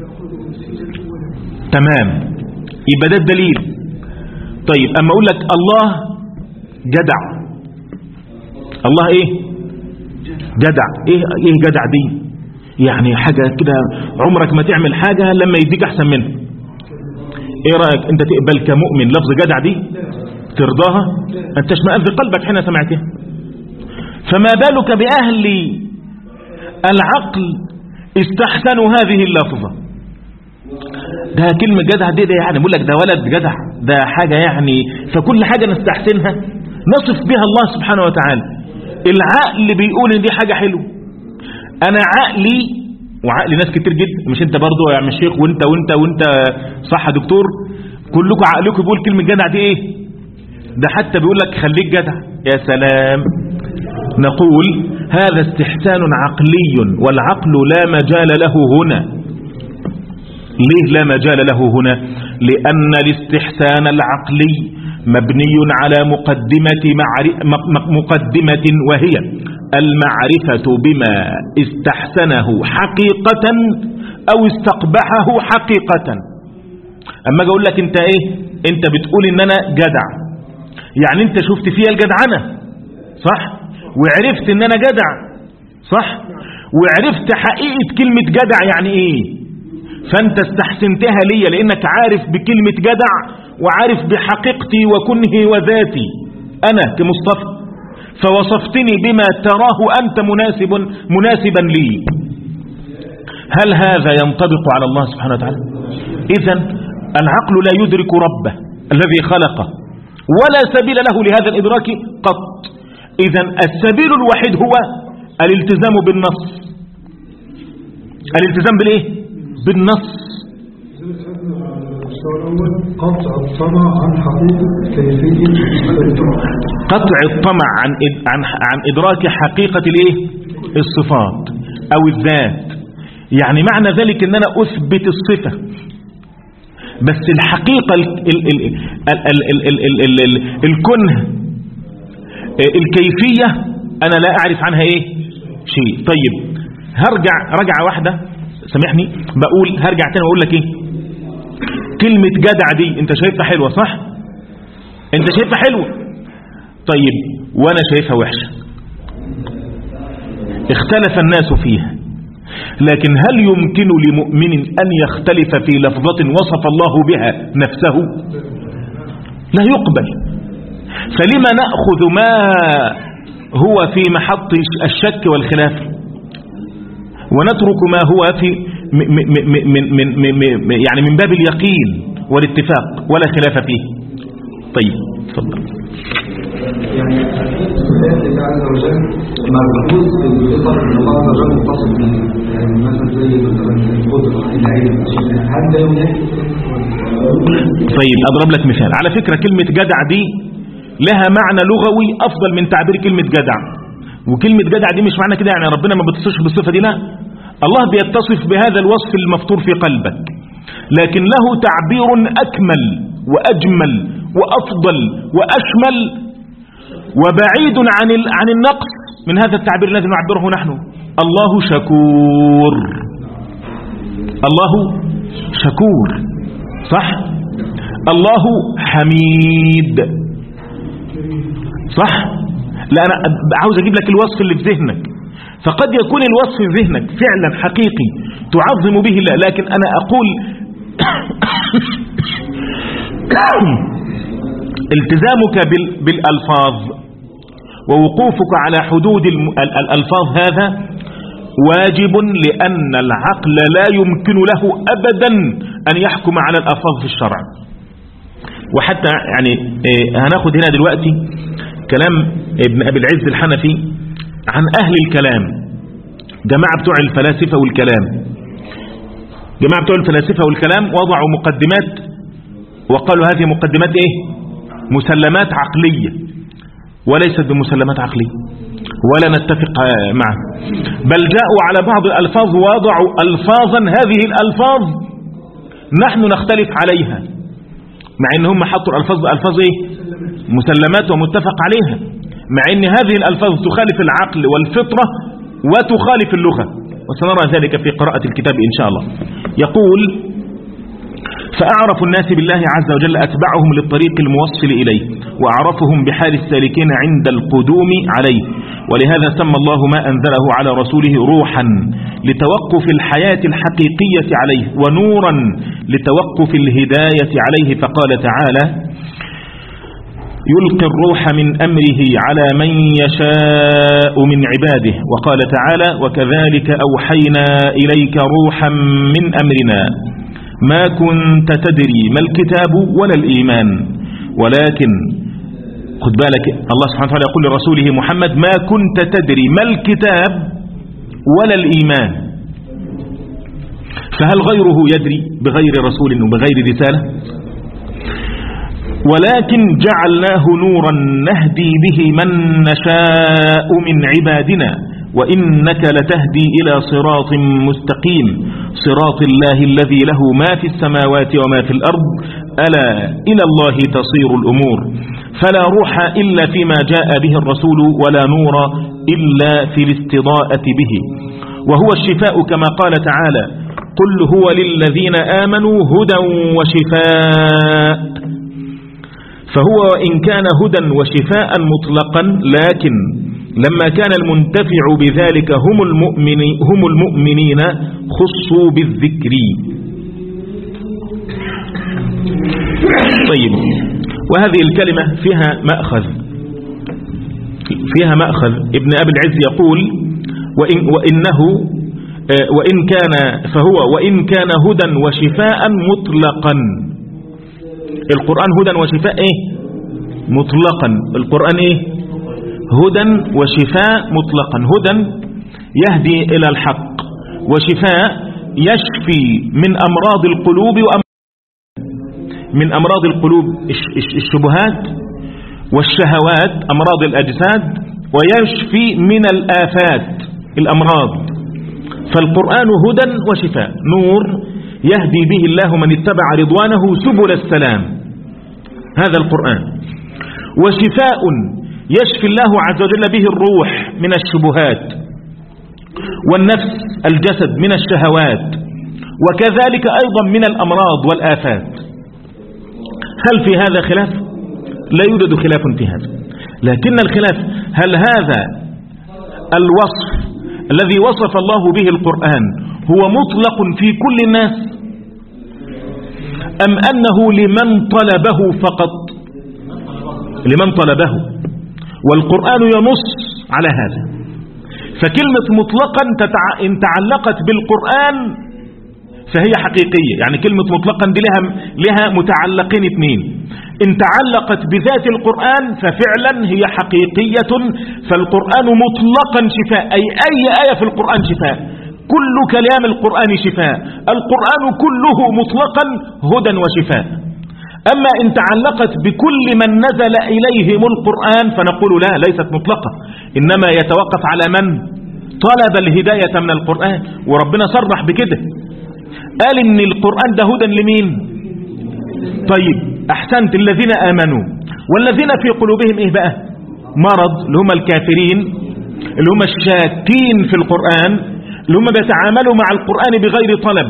تمام، يبقى ده الدليل. طيب أما أقول لك الله جدع، الله إيه؟ جدع. إيه إيه جدع دي؟ يعني حاجة كده عمرك ما تعمل حاجة لما يديك أحسن منها. إيه رأيك أنت تقبل كمؤمن لفظ جدع دي؟ ترضاها؟ أنت اشمئز قلبك حين سمعتها. فما بالك بأهل العقل استحسنوا هذه اللفظة. ده كلمة جدع دي, دي يعني بقول لك ده ولد جدع، ده حاجة يعني، فكل حاجة نستحسنها نصف بها الله سبحانه وتعالى. العقل بيقول ان دي حاجة حلوة، انا عقلي وعقل ناس كتير جدا، مش انت برضو يا عم الشيخ وانت وانت وانت صح يا دكتور، كلكم عقلكم بيقول كلمة جدع دي ايه؟ ده حتى بيقول لك خليك جدع. يا سلام. نقول هذا استحسان عقلي، والعقل لا مجال له هنا. ليه لا مجال له هنا؟ لأن الاستحسان العقلي مبني على مقدمة, مقدمة وهي المعرفة بما استحسنه حقيقة أو استقبحه حقيقة. أما أقول لك أنت إيه؟ أنت بتقول إن أنا جدع، يعني أنت شفت فيها الجدعنة صح؟ وعرفت إن أنا جدع صح؟ وعرفت حقيقة كلمة جدع يعني إيه؟ فأنت استحسنتها لي لأنك عارف بكلمة جدع وعارف بحقيقتي وكنه وذاتي أنا كمصطفى، فوصفتني بما تراه أنت مناسب مناسبا لي. هل هذا ينطبق على الله سبحانه وتعالى؟ إذن العقل لا يدرك ربه الذي خلقه، ولا سبيل له لهذا الإدراك قط. إذن السبيل الوحيد هو الالتزام بالنص. الالتزام بالإيه؟ بالنص. قطع الطمع عن حقيقة كيفية قطع الطمع عن عن عن إدراك حقيقة الإيه؟ الصفات أو الذات. يعني معنى ذلك أن أنا أثبت الصفة، بس الحقيقة الكنه الكيفية أنا لا أعرف عنها إيه شيء. طيب هرجع رجعة واحدة، سامحني بقول هرجع تاني وأقول لك إيه؟ كلمة جدع دي أنت شايفها حلوة صح؟ أنت شايفها حلوة. طيب وأنا شايفها وحشة. اختلف الناس فيها، لكن هل يمكن لمؤمن أن يختلف في لفظة وصف الله بها نفسه؟ لا يقبل. فلما نأخذ ما هو في محط الشك والخلاف ونترك ما هو في من من من يعني من باب اليقين والاتفاق ولا خلاف فيه. طيب تفضل. يعني الله عز وجل مربوط بالفطر اللي الله عز وجل متصل به، يعني مثلا زي مثلا القدرة العلم، هل ده ينافي؟ طيب اضرب لك مثال. على فكرة كلمة جدع دي لها معنى لغوي افضل من تعبير كلمة جدع. وكلمة جدع دي مش معنى كده يعني ربنا ما بيتصفش بالصفة دي، لا، الله بيتصف بهذا الوصف المفطور في قلبك، لكن له تعبير أكمل وأجمل وأفضل وأشمل وبعيد عن عن النقص من هذا التعبير الذي نعبره نحن. الله شكور. الله شكور صح؟ الله حميد صح؟ لا أنا عاوز أجيب لك الوصف اللي في ذهنك. فقد يكون الوصف في ذهنك فعلا حقيقي تعظم به الله، لكن أنا أقول التزامك بالألفاظ ووقوفك على حدود الألفاظ هذا واجب، لأن العقل لا يمكن له أبدا أن يحكم على الألفاظ في الشرع. وحتى يعني هناخد هنا دلوقتي كلام ابن أبي العز الحنفي عن أهل الكلام، جماعة بتوع الفلاسفة والكلام. جماعة بتوع الفلاسفة والكلام وضعوا مقدمات وقالوا هذه مقدمات إيه؟ مسلمات عقلية، وليست بمسلمات عقلية ولا نتفق معه، بل جاءوا على بعض الألفاظ ووضعوا ألفاظا هذه الألفاظ نحن نختلف عليها، مع ان هم حطوا الألفاظ بألفاظ إيه؟ مسلمات ومتفق عليها، مع ان هذه الألفاظ تخالف العقل والفطرة وتخالف اللغة، وسنرى ذلك في قراءة الكتاب إن شاء الله. يقول: فأعرف الناس بالله عز وجل أتبعهم للطريق الموصل إليه، وأعرفهم بحال السالكين عند القدوم عليه، ولهذا سمى الله ما أنزله على رسوله روحا لتوقف الحياة الحقيقية عليه، ونورا لتوقف الهداية عليه، فقال تعالى: يلقي الروح من أمره على من يشاء من عباده، وقال تعالى: وكذلك أوحينا إليك روحا من أمرنا ما كنت تدري ما الكتاب ولا الإيمان، ولكن خد بالك الله سبحانه وتعالى يقول لرسوله محمد: ما كنت تدري ما الكتاب ولا الإيمان. فهل غيره يدري بغير رسول وبغير رسالة؟ ولكن جعلناه نورا نهدي به من نشاء من عبادنا وإنك لتهدي إلى صراط مستقيم صراط الله الذي له ما في السماوات وما في الأرض ألا إلى الله تصير الأمور فلا روح إلا فيما جاء به الرسول ولا نور إلا في الاستضاءة به وهو الشفاء كما قال تعالى قل هو للذين آمنوا هدى وشفاء فهو وإن كان هدى وشفاء مطلقا لكن لما كان المنتفع بذلك هم المؤمنين, هم المؤمنين خصوا بالذكر. طيب وهذه الكلمة فيها مأخذ فيها مأخذ ابن أبي العز يقول وإن وإنه وإن كان فهو وإن كان هدى وشفاء مطلقا القرآن هدى وشفاء ايه مطلقا القرآن ايه هدى وشفاء مطلقا هدى يهدي إلى الحق وشفاء يشفي من أمراض القلوب من أمراض القلوب الشبهات والشهوات أمراض الأجساد ويشفي من الآفات الأمراض فالقرآن هدى وشفاء نور يهدي به الله من اتبع رضوانه سبل السلام هذا القرآن وشفاء يشفي الله عز وجل به الروح من الشبهات والنفس الجسد من الشهوات وكذلك أيضا من الأمراض والآفات هل في هذا خلاف؟ لا يوجد خلاف في هذا لكن الخلاف هل هذا الوصف الذي وصف الله به القرآن هو مطلق في كل الناس أم أنه لمن طلبه فقط لمن طلبه والقرآن ينص على هذا فكلمة مطلقا تتع... إن تعلقت بالقرآن فهي حقيقية يعني كلمة مطلقا دي لها, لها متعلقين اثنين إن تعلقت بذات القرآن ففعلا هي حقيقية فالقرآن مطلقا شفاء أي أي آية في القرآن شفاء كل كلام القرآن شفاء القرآن كله مطلقا هدى وشفاء أما إن تعلقت بكل من نزل إليهم القرآن فنقول لا ليست مطلقة إنما يتوقف على من طلب الهداية من القرآن وربنا صرح بكده قال إن القرآن ده هدى لمين طيب أحسنت الذين آمنوا والذين في قلوبهم إيه بقى مرض اللي هم الكافرين اللي هم الشاكين في القرآن اللي هم بيتعاملوا مع القرآن بغير طلب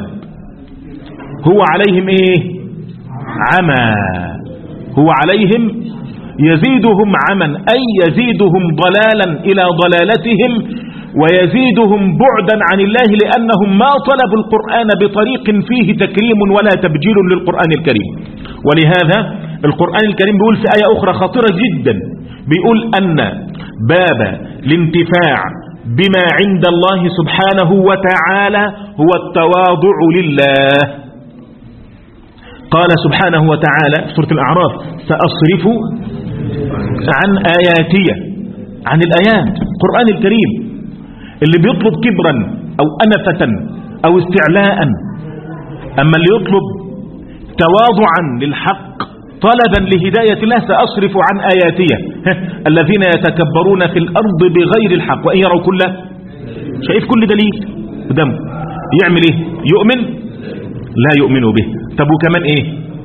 هو عليهم إيه عمى هو عليهم يزيدهم عمى أي يزيدهم ضلالا إلى ضلالتهم ويزيدهم بعدا عن الله لأنهم ما طلبوا القرآن بطريق فيه تكريم ولا تبجيل للقرآن الكريم ولهذا القرآن الكريم بيقول في آية أخرى خطيرة جدا بيقول أن باب الانتفاع بما عند الله سبحانه وتعالى هو التواضع لله قال سبحانه وتعالى في سورة الأعراف سأصرف عن آياتي عن الآيات القرآن الكريم اللي بيطلب كبرا أو أنفة أو استعلاء أما اللي يطلب تواضعا للحق طلبا لهداية الله سأصرف عن آياتي الذين يتكبرون في الأرض بغير الحق وإن يروا كل شايف كل دليل قدامه يعمل إيه يؤمن لا يؤمن به طب وكمان إيه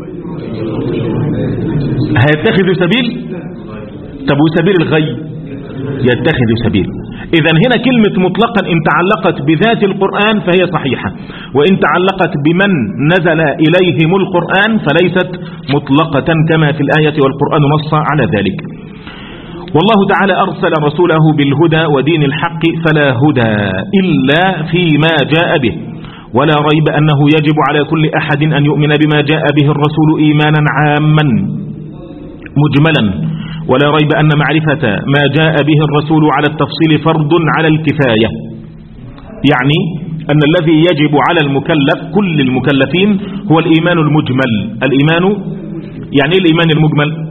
هيتخذ سبيل طب وسبيل الغي يتخذ سبيل إذا هنا كلمة مطلقا إن تعلقت بذات القرآن فهي صحيحة وإن تعلقت بمن نزل إليهم القرآن فليست مطلقة كما في الآية والقرآن نص على ذلك والله تعالى أرسل رسوله بالهدى ودين الحق فلا هدى إلا فيما جاء به ولا ريب أنه يجب على كل أحد أن يؤمن بما جاء به الرسول إيمانا عاما مجملا ولا ريب أن معرفة ما جاء به الرسول على التفصيل فرض على الكفاية يعني أن الذي يجب على المكلف كل المكلفين هو الإيمان المجمل الإيمان يعني إيه الإيمان المجمل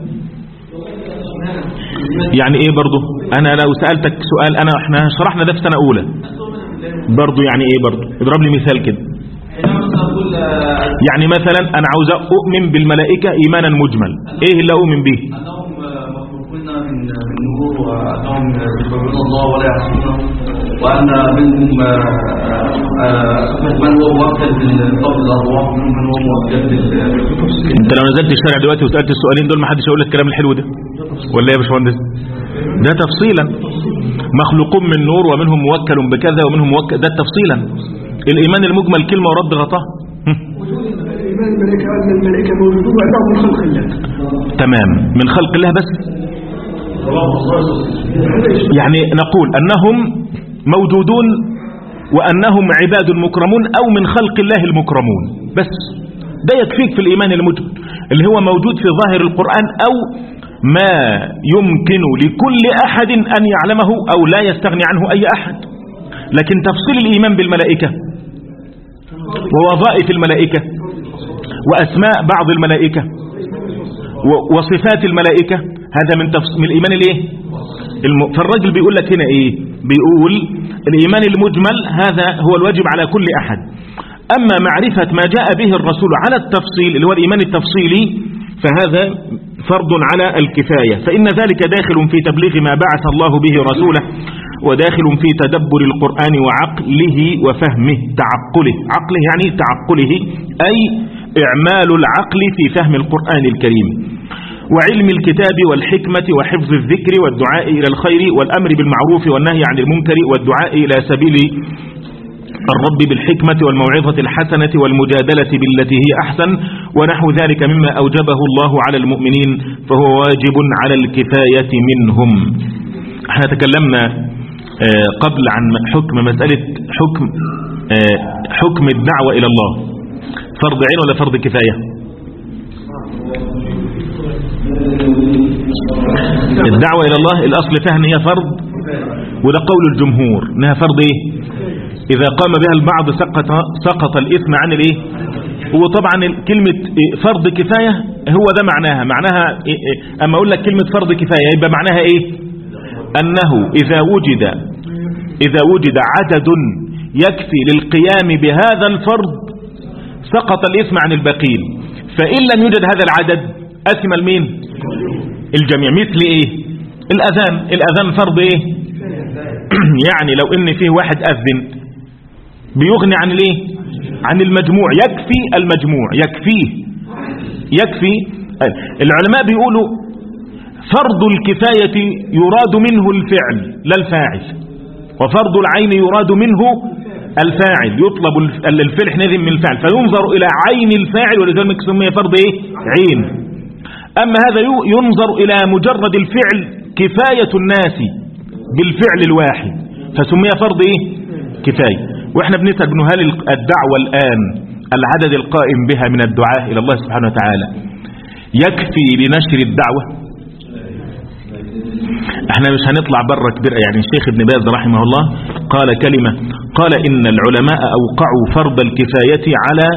يعني إيه برضو أنا لو سألتك سؤال أنا إحنا شرحنا ده في سنة أولى برضو يعني إيه برضو اضرب لي مثال كده يعني مثلا أنا عاوز أؤمن بالملائكة إيمانا مجمل، إيه اللي أؤمن به؟ أنهم مخلوقين من النور، وأنهم يتبعون الله ولا يعصونه، وأن منهم من هو موكل بالقبض الأرواح، ومنهم من هو موكل بالتفسير. أنت لو نزلت الشارع دلوقتي وسألت السؤالين دول ما حدش هيقول لك الكلام الحلو ده، ولا يا باشمهندس؟ ده تفصيلا، مخلوقون من نور ومنهم موكل بكذا ومنهم موكل، ده تفصيلا. الإيمان المجمل كلمة ورد غطاه. الإيمان الملائكة أن الملائكة موجودون وأنهم من خلق الله. تمام، من خلق الله بس. يعني نقول أنهم موجودون وأنهم عباد مكرمون أو من خلق الله المكرمون بس، ده يكفيك في الإيمان المجمل اللي هو موجود في ظاهر القرآن أو ما يمكن لكل أحد أن يعلمه أو لا يستغني عنه أي أحد. لكن تفصيل الإيمان بالملائكة ووظائف الملائكة وأسماء بعض الملائكة وصفات الملائكة هذا من تفصيل من الإيمان الإيه؟ الم... فالرجل بيقول لك هنا إيه؟ بيقول الإيمان المجمل هذا هو الواجب على كل أحد. أما معرفة ما جاء به الرسول على التفصيل اللي هو الإيمان التفصيلي فهذا فرض على الكفاية، فإن ذلك داخل في تبليغ ما بعث الله به رسوله، وداخل في تدبر القرآن وعقله وفهمه. تعقله، عقله يعني تعقله أي إعمال العقل في فهم القرآن الكريم، وعلم الكتاب والحكمة وحفظ الذكر والدعاء إلى الخير والأمر بالمعروف والنهي عن المنكر والدعاء إلى سبيل الرب بالحكمة والموعظة الحسنة والمجادلة بالتي هي أحسن ونحو ذلك مما أوجبه الله على المؤمنين، فهو واجب على الكفاية منهم. احنا تكلمنا قبل عن حكم مسألة حكم حكم الدعوة إلى الله، فرض عين ولا فرض كفاية؟ الدعوة إلى الله الأصل فيها أن هي فرض، وده قول الجمهور أنها فرض إيه؟ إذا قام بها البعض سقط سقط الإثم عن الإيه؟ هو طبعا كلمة فرض كفاية هو ده معناها معناها أما أقول لك كلمة فرض كفاية يبقى معناها إيه؟ أنه إذا وجد إذا وجد عدد يكفي للقيام بهذا الفرض سقط الإثم عن الباقين، فإن لم يوجد هذا العدد أثم المين؟ الجميع. مثل إيه؟ الأذان، الأذان فرض إيه؟ يعني لو إن فيه واحد أذن بيغني عن الإيه؟ عن المجموع، يكفي المجموع، يكفيه يكفي. العلماء بيقولوا فرض الكفاية يراد منه الفعل لا الفاعل، وفرض العين يراد منه الفاعل، يطلب الفعل حينئذ من الفاعل، فينظر إلى عين الفاعل ولذلك سمي فرض إيه؟ عين. أما هذا ينظر إلى مجرد الفعل كفاية الناس بالفعل الواحد فسمي فرض إيه؟ كفاية. وإحنا بنسأل بنه هل الدعوة الآن العدد القائم بها من الدعاء إلى الله سبحانه وتعالى يكفي لنشر الدعوة؟ احنا مش هنطلع بره كبير. يعني الشيخ ابن باز رحمه الله قال كلمة، قال إن العلماء أوقعوا فرض الكفاية على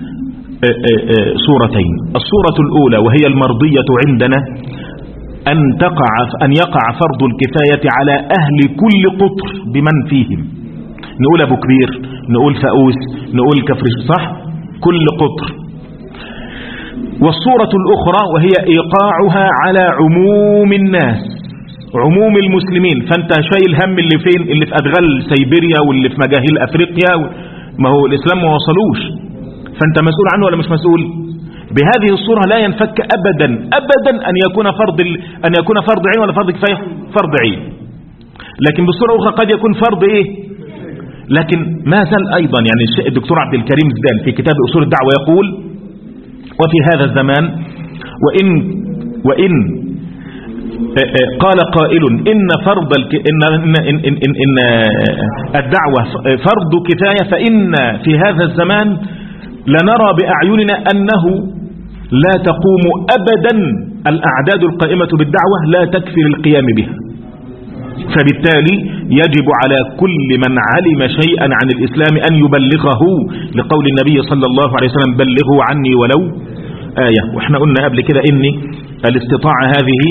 صورتين. الصورة الأولى وهي المرضية عندنا أن تقع أن يقع فرض الكفاية على أهل كل قطر بمن فيهم، نقول أبو كبير، نقول فأوس، نقول كفر، صح؟ كل قطر. والصورة الأخرى وهي إيقاعها على عموم الناس، عموم المسلمين. فأنت شايل هم اللي فين؟ اللي في أدغال سيبيريا واللي في مجاهيل أفريقيا، ما هو الإسلام ما وصلوش، فأنت مسؤول عنه ولا مش مسؤول؟ بهذه الصورة لا ينفك أبدا أبدا أن يكون فرض أن يكون فرض عين ولا فرض كفاية؟ فرض عين. لكن بالصورة الأخرى قد يكون فرض إيه؟ لكن ما زال أيضا يعني الدكتور عبد الكريم زدان في كتاب أصول الدعوة يقول: وفي هذا الزمان وإن وإن قال قائل إن فرض الك... إن, إن, إن, إن, إن, إن الدعوة فرض كفاية، فإن في هذا الزمان لنرى بأعيننا أنه لا تقوم أبدا الأعداد القائمة بالدعوة لا تكفي للقيام بها. فبالتالي يجب على كل من علم شيئا عن الإسلام أن يبلغه، لقول النبي صلى الله عليه وسلم: بلغوا عني ولو آية. وإحنا قلنا قبل كده إن الاستطاعة هذه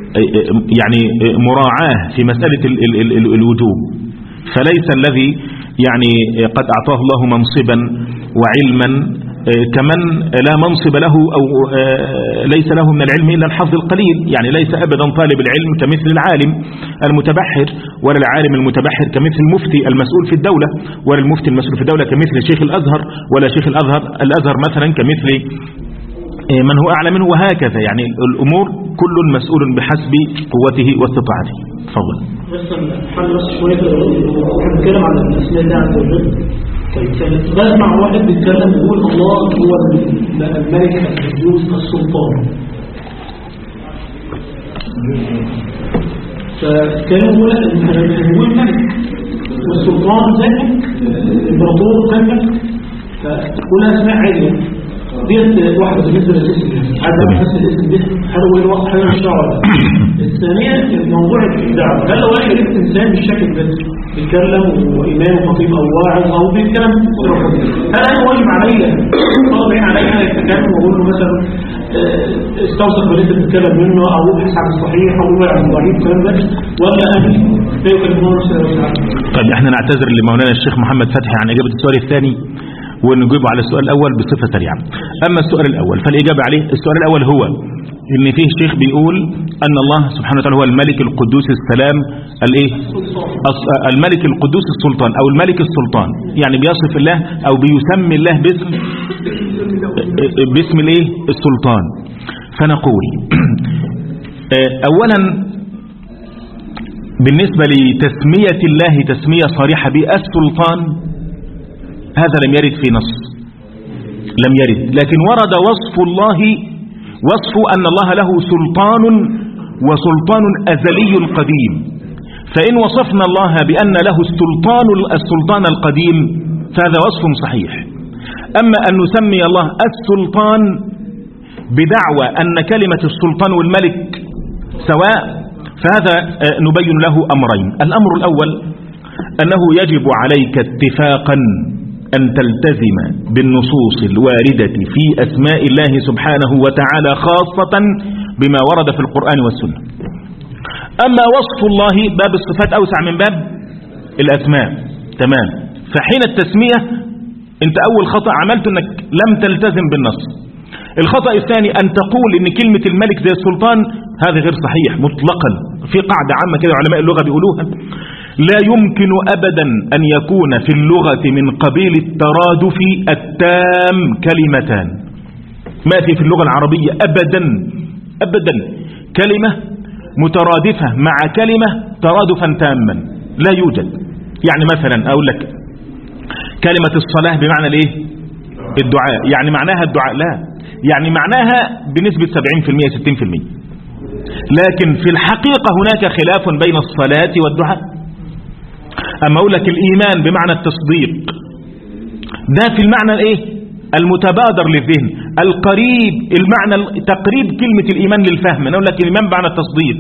يعني مراعاة في مسألة الوجوب، فليس الذي يعني قد أعطاه الله منصبا وعلما كمن لا منصب له أو ليس له من العلم إلا الحظ القليل. يعني ليس أبدا طالب العلم كمثل العالم المتبحر، ولا العالم المتبحر كمثل المفتي المسؤول في الدولة، ولا المفتي المسؤول في الدولة كمثل شيخ الأزهر، ولا شيخ الأزهر الأزهر مثلا كمثل من هو أعلى منه، وهكذا. يعني الأمور كل مسؤول بحسب قوته واستطاعته. تفضل. بس حل بس شوية نتكلم عن الأسماء الله عز وجل. طيب بسمع واحد بيتكلم بيقول الله هو الملك القدوس السلطان، فكانوا يقول هو الملك والسلطان ذلك الامبراطور قمة، فكلها اسماء عالية ديت واحدة بالنسبة للاسم. عايز اعرف بس الاسم ده هل هو الوقت حاجة مش شعر. الثانية الموضوع الدعوة، هل لو انا جبت انسان بالشكل ده بيتكلم وإمام وخطيب أو واعظ أو بيتكلم هل أنا واجب عليا طلب عين عليا أنا يتكلم وأقول له مثلا استوثق باللي أنت بتتكلم منه أو ابحث عن الصحيح أو ابحث عن الضعيف الكلام ده، ولا أنا لا يكلمون نفسه ولا؟ طيب احنا نعتذر لمولانا الشيخ محمد فتحي عن إجابة السؤال الثاني ونجيب على السؤال الأول بصفة سريعة. أما السؤال الأول فالإجابة عليه، السؤال الأول هو إن فيه شيخ بيقول أن الله سبحانه وتعالى هو الملك القدوس السلام الإيه؟ الملك القدوس السلطان أو الملك السلطان، يعني بيصف الله أو بيسمي الله باسم باسم الإيه؟ السلطان. فنقول أولا بالنسبة لتسمية الله تسمية صريحة بالسلطان هذا لم يرد في نص، لم يرد، لكن ورد وصف الله، وصف أن الله له سلطان وسلطان أزلي قديم. فإن وصفنا الله بأن له السلطان السلطان القديم فهذا وصف صحيح. أما أن نسمي الله السلطان بدعوى أن كلمة السلطان والملك سواء فهذا نبين له أمرين. الأمر الأول أنه يجب عليك اتفاقا أن تلتزم بالنصوص الواردة في أسماء الله سبحانه وتعالى خاصة بما ورد في القرآن والسنة. أما وصف الله باب الصفات أوسع من باب الأسماء، تمام. فحين التسمية أنت أول خطأ عملت أنك لم تلتزم بالنص. الخطأ الثاني أن تقول أن كلمة الملك زي السلطان، هذا غير صحيح مطلقا. في قاعدة عامة كده علماء اللغة بيقولوها: لا يمكن أبدا أن يكون في اللغة من قبيل الترادف التام كلمتان. ما في في اللغة العربية أبدا أبدا كلمة مترادفة مع كلمة ترادفا تاما، لا يوجد. يعني مثلا أقول لك كلمة الصلاة بمعنى الايه؟ الدعاء، يعني معناها الدعاء؟ لا، يعني معناها بنسبة سبعين بالمئة ستين بالمئة. لكن في الحقيقة هناك خلاف بين الصلاة والدعاء. أما أقول لك الإيمان بمعنى التصديق، ده في المعنى الايه؟ المتبادر للذهن القريب، المعنى تقريب كلمة الإيمان للفهم. أنا أقول لك الإيمان بمعنى التصديق،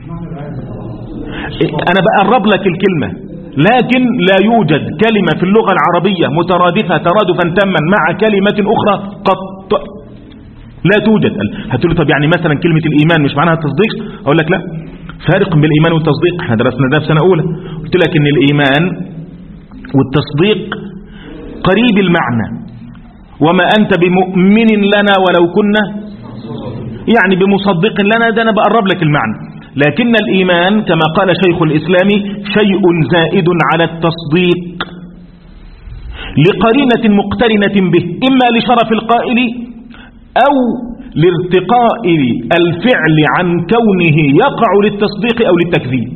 أنا بقرب لك الكلمة، لكن لا يوجد كلمة في اللغة العربية مترادفة ترادفا تاما مع كلمة أخرى قط، لا توجد. هتقول طب يعني مثلا كلمة الإيمان مش معناها التصديق؟ أقول لك لا، فارق بين الإيمان والتصديق، احنا درسنا ده في سنة أولى. قلت لك إن الإيمان والتصديق قريب المعنى، وما أنت بمؤمن لنا ولو كنا، يعني بمصدق لنا، ده أنا بقرب لك المعنى. لكن الإيمان كما قال شيخ الإسلام شيء زائد على التصديق لقرينة مقترنة به، إما لشرف القائل أو لارتقاء الفعل عن كونه يقع للتصديق أو للتكذيب.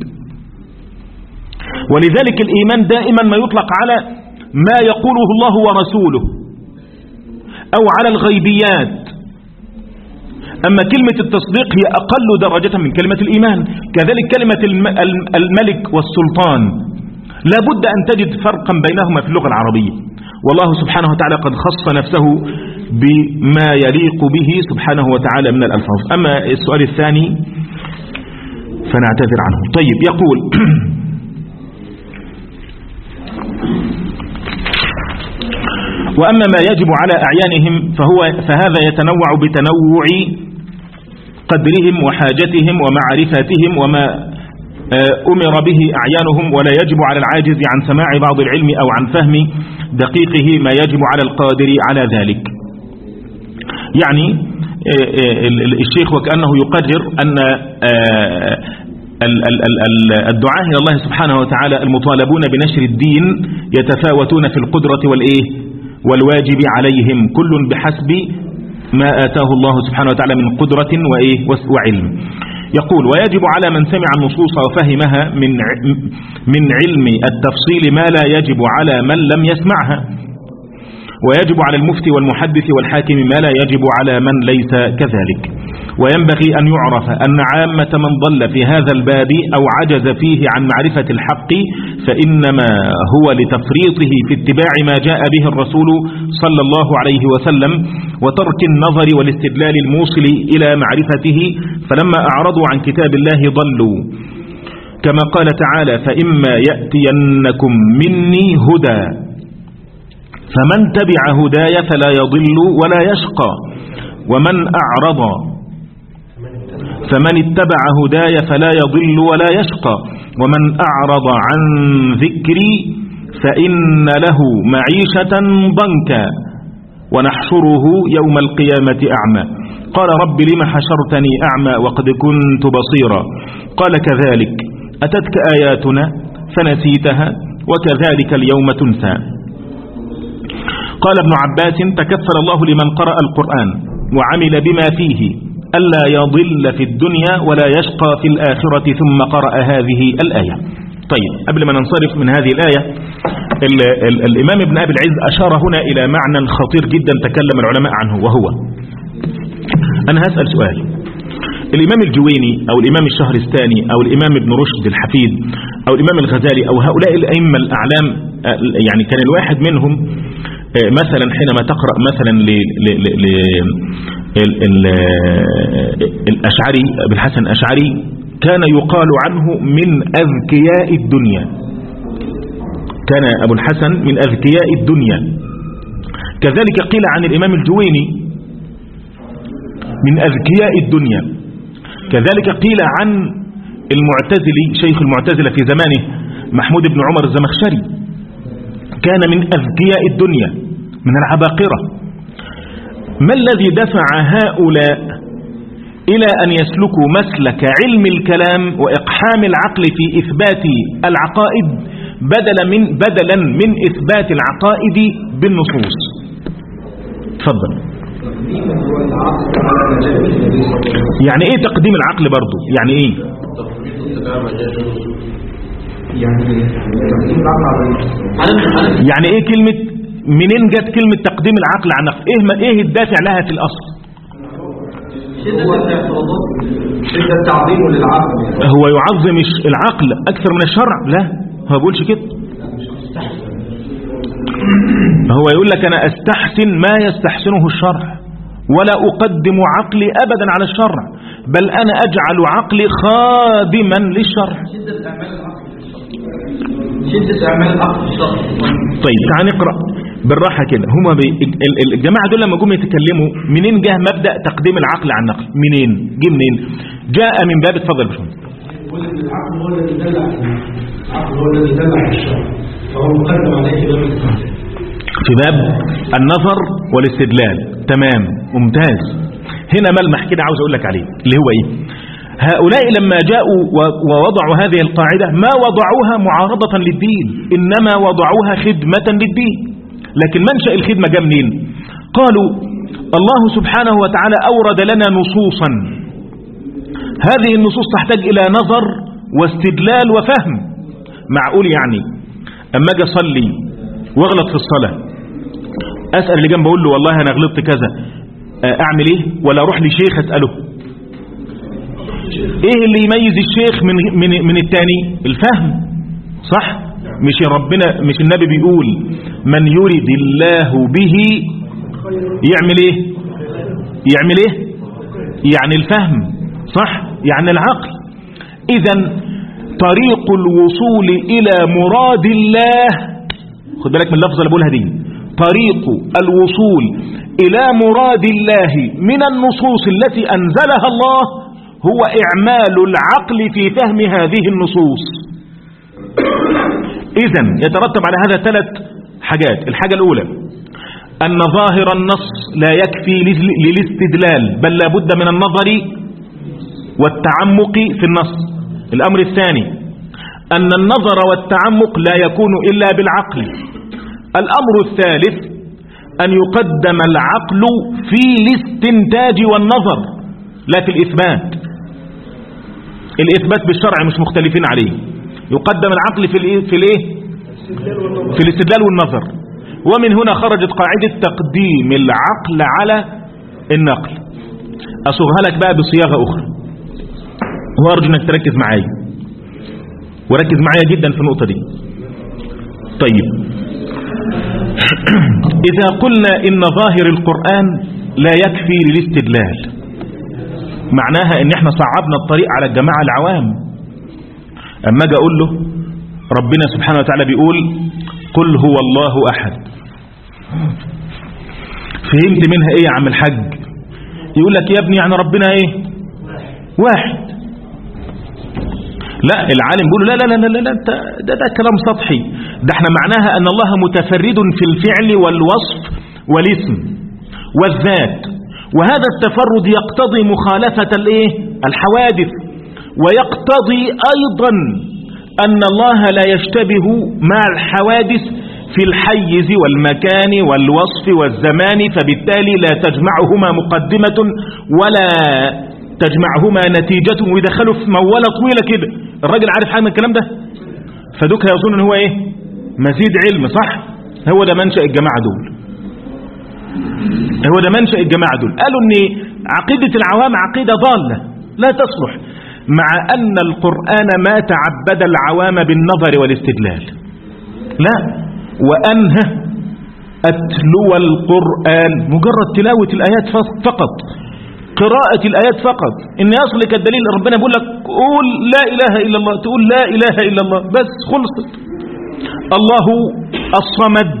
ولذلك الإيمان دائما ما يطلق على ما يقوله الله ورسوله أو على الغيبيات. أما كلمة التصديق هي أقل درجة من كلمة الإيمان. كذلك كلمة الملك والسلطان لا بد أن تجد فرقا بينهما في اللغة العربية، والله سبحانه وتعالى قد خص نفسه بما يليق به سبحانه وتعالى من الألفاظ. أما السؤال الثاني فنعتذر عنه. طيب، يقول وأما ما يجب على أعيانهم فهو فهذا يتنوع بتنوع قدرهم وحاجتهم ومعرفتهم وما أمر به أعيانهم، ولا يجب على العاجز عن سماع بعض العلم أو عن فهم دقيقه ما يجب على القادر على ذلك. يعني الشيخ وكأنه يقرر أن الدعاة إلى الله سبحانه وتعالى المطالبون بنشر الدين يتفاوتون في القدرة والإيه والواجب عليهم، كل بحسب ما آتاه الله سبحانه وتعالى من قدرة وإيه وعلم. يقول: ويجب على من سمع النصوص وفهمها من من علم التفصيل ما لا يجب على من لم يسمعها، ويجب على المفتي والمحدث والحاكم ما لا يجب على من ليس كذلك. وينبغي أن يعرف أن عامة من ضل في هذا الباب أو عجز فيه عن معرفة الحق فإنما هو لتفريطه في اتباع ما جاء به الرسول صلى الله عليه وسلم وترك النظر والاستدلال الموصل إلى معرفته، فلما أعرضوا عن كتاب الله ضلوا، كما قال تعالى: فإما يأتينكم مني هدى فمن تبع هداي فلا يضل ولا يشقى، ومن أعرض فمن اتبع هداي فلا يضل ولا يشقى، ومن أعرض عن ذكري فإن له معيشة ضنكا ونحشره يوم القيامة أعمى. قال: رب لم حشرتني أعمى وقد كنت بصيرا. قال: كذلك أتتك آياتنا فنسيتها وكذلك اليوم تنسى. قال ابن عباس: تكفل الله لمن قرأ القرآن وعمل بما فيه ألا يضل في الدنيا ولا يشقى في الآخرة، ثم قرأ هذه الآية. طيب، قبل ما ننصرف من هذه الآية، ال ال الإمام ابن أبي العز أشار هنا إلى معنى خطير جدا تكلم العلماء عنه، وهو: أنا هسأل سؤال. الإمام الجويني أو الإمام الشهرستاني أو الإمام ابن رشد الحفيد أو الإمام الغزالي أو هؤلاء الأئمة الأعلام، يعني كان الواحد منهم مثلا حينما تقرأ مثلا ل ل ل الأشعري أبي الحسن الأشعري كان يقال عنه من أذكياء الدنيا، كان أبو الحسن من أذكياء الدنيا. كذلك قيل عن الإمام الجويني من أذكياء الدنيا. كذلك قيل عن المعتزلي شيخ المعتزلة في زمانه محمود بن عمر الزمخشري، كان من أذكياء الدنيا من العباقرة. ما الذي دفع هؤلاء إلى أن يسلكوا مسلك علم الكلام وإقحام العقل في إثبات العقائد بدلا من بدلا من إثبات العقائد بالنصوص؟ تفضل. يعني إيه تقديم العقل برضو؟ يعني إيه؟ يعني إيه كلمة؟ منين جت كلمة تقديم العقل عن النقل؟ إيه ما إيه الدافع لها في الأصل؟ هو يعظم العقل أكثر من الشرع؟ لا، هو بيقولش كده. هو يقول لك أنا أستحسن ما يستحسنه الشرع ولا أقدم عقلي أبدا على الشرع، بل أنا أجعل عقلي خادما للشرع. شدة أعمال العقل الشرع. طيب تعال نقرأ بالراحة كده. هما بي... الجماعة دول لما جم يتكلموا منين جاء مبدأ تقديم العقل عن النقل؟ منين جه؟ منين جاء؟ من باب اتفضل يا باشمهندس. العقل هو الذي دل على العقل هو الذي دل على الشرع، فهو مقدم عليه في باب الاستدلال، في باب النظر والاستدلال. تمام، ممتاز. هنا ملمح كده عاوز اقول لك عليه، اللي هو ايه؟ هؤلاء لما جاءوا ووضعوا هذه القاعدة ما وضعوها معارضة للدين، إنما وضعوها خدمة للدين. لكن منشأ الخدمة جاء منين؟ قالوا الله سبحانه وتعالى أورد لنا نصوصا، هذه النصوص تحتاج إلى نظر واستدلال وفهم. معقول يعني أما أجي أصلي واغلط في الصلاة أسأل اللي جنب أقول له والله أنا غلطت كذا، أعمل إيه؟ ولا أروح لشيخ أسأله؟ إيه اللي يميز الشيخ من من من التاني؟ الفهم، صح؟ مش ربنا مش النبي بيقول من يريد الله به يعمل إيه؟ يعمل إيه؟ يعني الفهم، صح؟ يعني العقل. إذن طريق الوصول إلى مراد الله، خد بالك من اللفظة اللي بقولها دي، طريق الوصول إلى مراد الله من النصوص التي أنزلها الله هو إعمال العقل في فهم هذه النصوص. إذن يترتب على هذا ثلاث حاجات. الحاجة الأولى أن ظاهر النص لا يكفي للاستدلال، بل لا بد من النظر والتعمق في النص. الأمر الثاني أن النظر والتعمق لا يكون إلا بالعقل. الأمر الثالث أن يقدم العقل في الاستنتاج والنظر لا في الإثبات. الإثبات بالشرع مش مختلفين عليه، يقدم العقل في الايه في الايه في الاستدلال والنظر. ومن هنا خرجت قاعدة تقديم العقل على النقل. أصوغها لك بقى بصياغة أخرى، وأرجو أنك تركز معايا وركز معايا جدا في النقطة دي. طيب، إذا قلنا إن ظاهر القرآن لا يكفي للاستدلال، معناها إن احنا صعبنا الطريق على الجماعة العوام. أما أجي أقول له ربنا سبحانه وتعالى بيقول قل هو الله أحد، فهمت منها إيه يا عم الحاج؟ يقول لك يا ابني يعني ربنا إيه؟ واحد. لا، العالم بيقول لا لا لا لا لا ده, ده كلام سطحي، ده احنا معناها أن الله متفرد في الفعل والوصف والاسم والذات، وهذا التفرد يقتضي مخالفة الايه الحوادث، ويقتضي أيضا أن الله لا يشتبه مع الحوادث في الحيز والمكان والوصف والزمان، فبالتالي لا تجمعهما مقدمة ولا تجمعهما نتيجة، ويدخلوا في موالة طويلة كده. الراجل عارف حاجة من الكلام ده، فدوك يظن ان هو ايه مزيد علم. صح، هو ده منشأ الجماعة دول، هو ده منشأ الجماعة دول. قالوا ان عقيدة العوام عقيدة ضالة لا تصلح، مع أن القرآن ما تعبد العوام بالنظر والاستدلال، لا، وأنهى أتلو القرآن مجرد تلاوة الآيات فقط، قراءة الآيات فقط. إن يصلك الدليل ربنا بيقول لك قول لا إله إلا الله، تقول لا إله إلا الله بس، خلصت. الله الصمد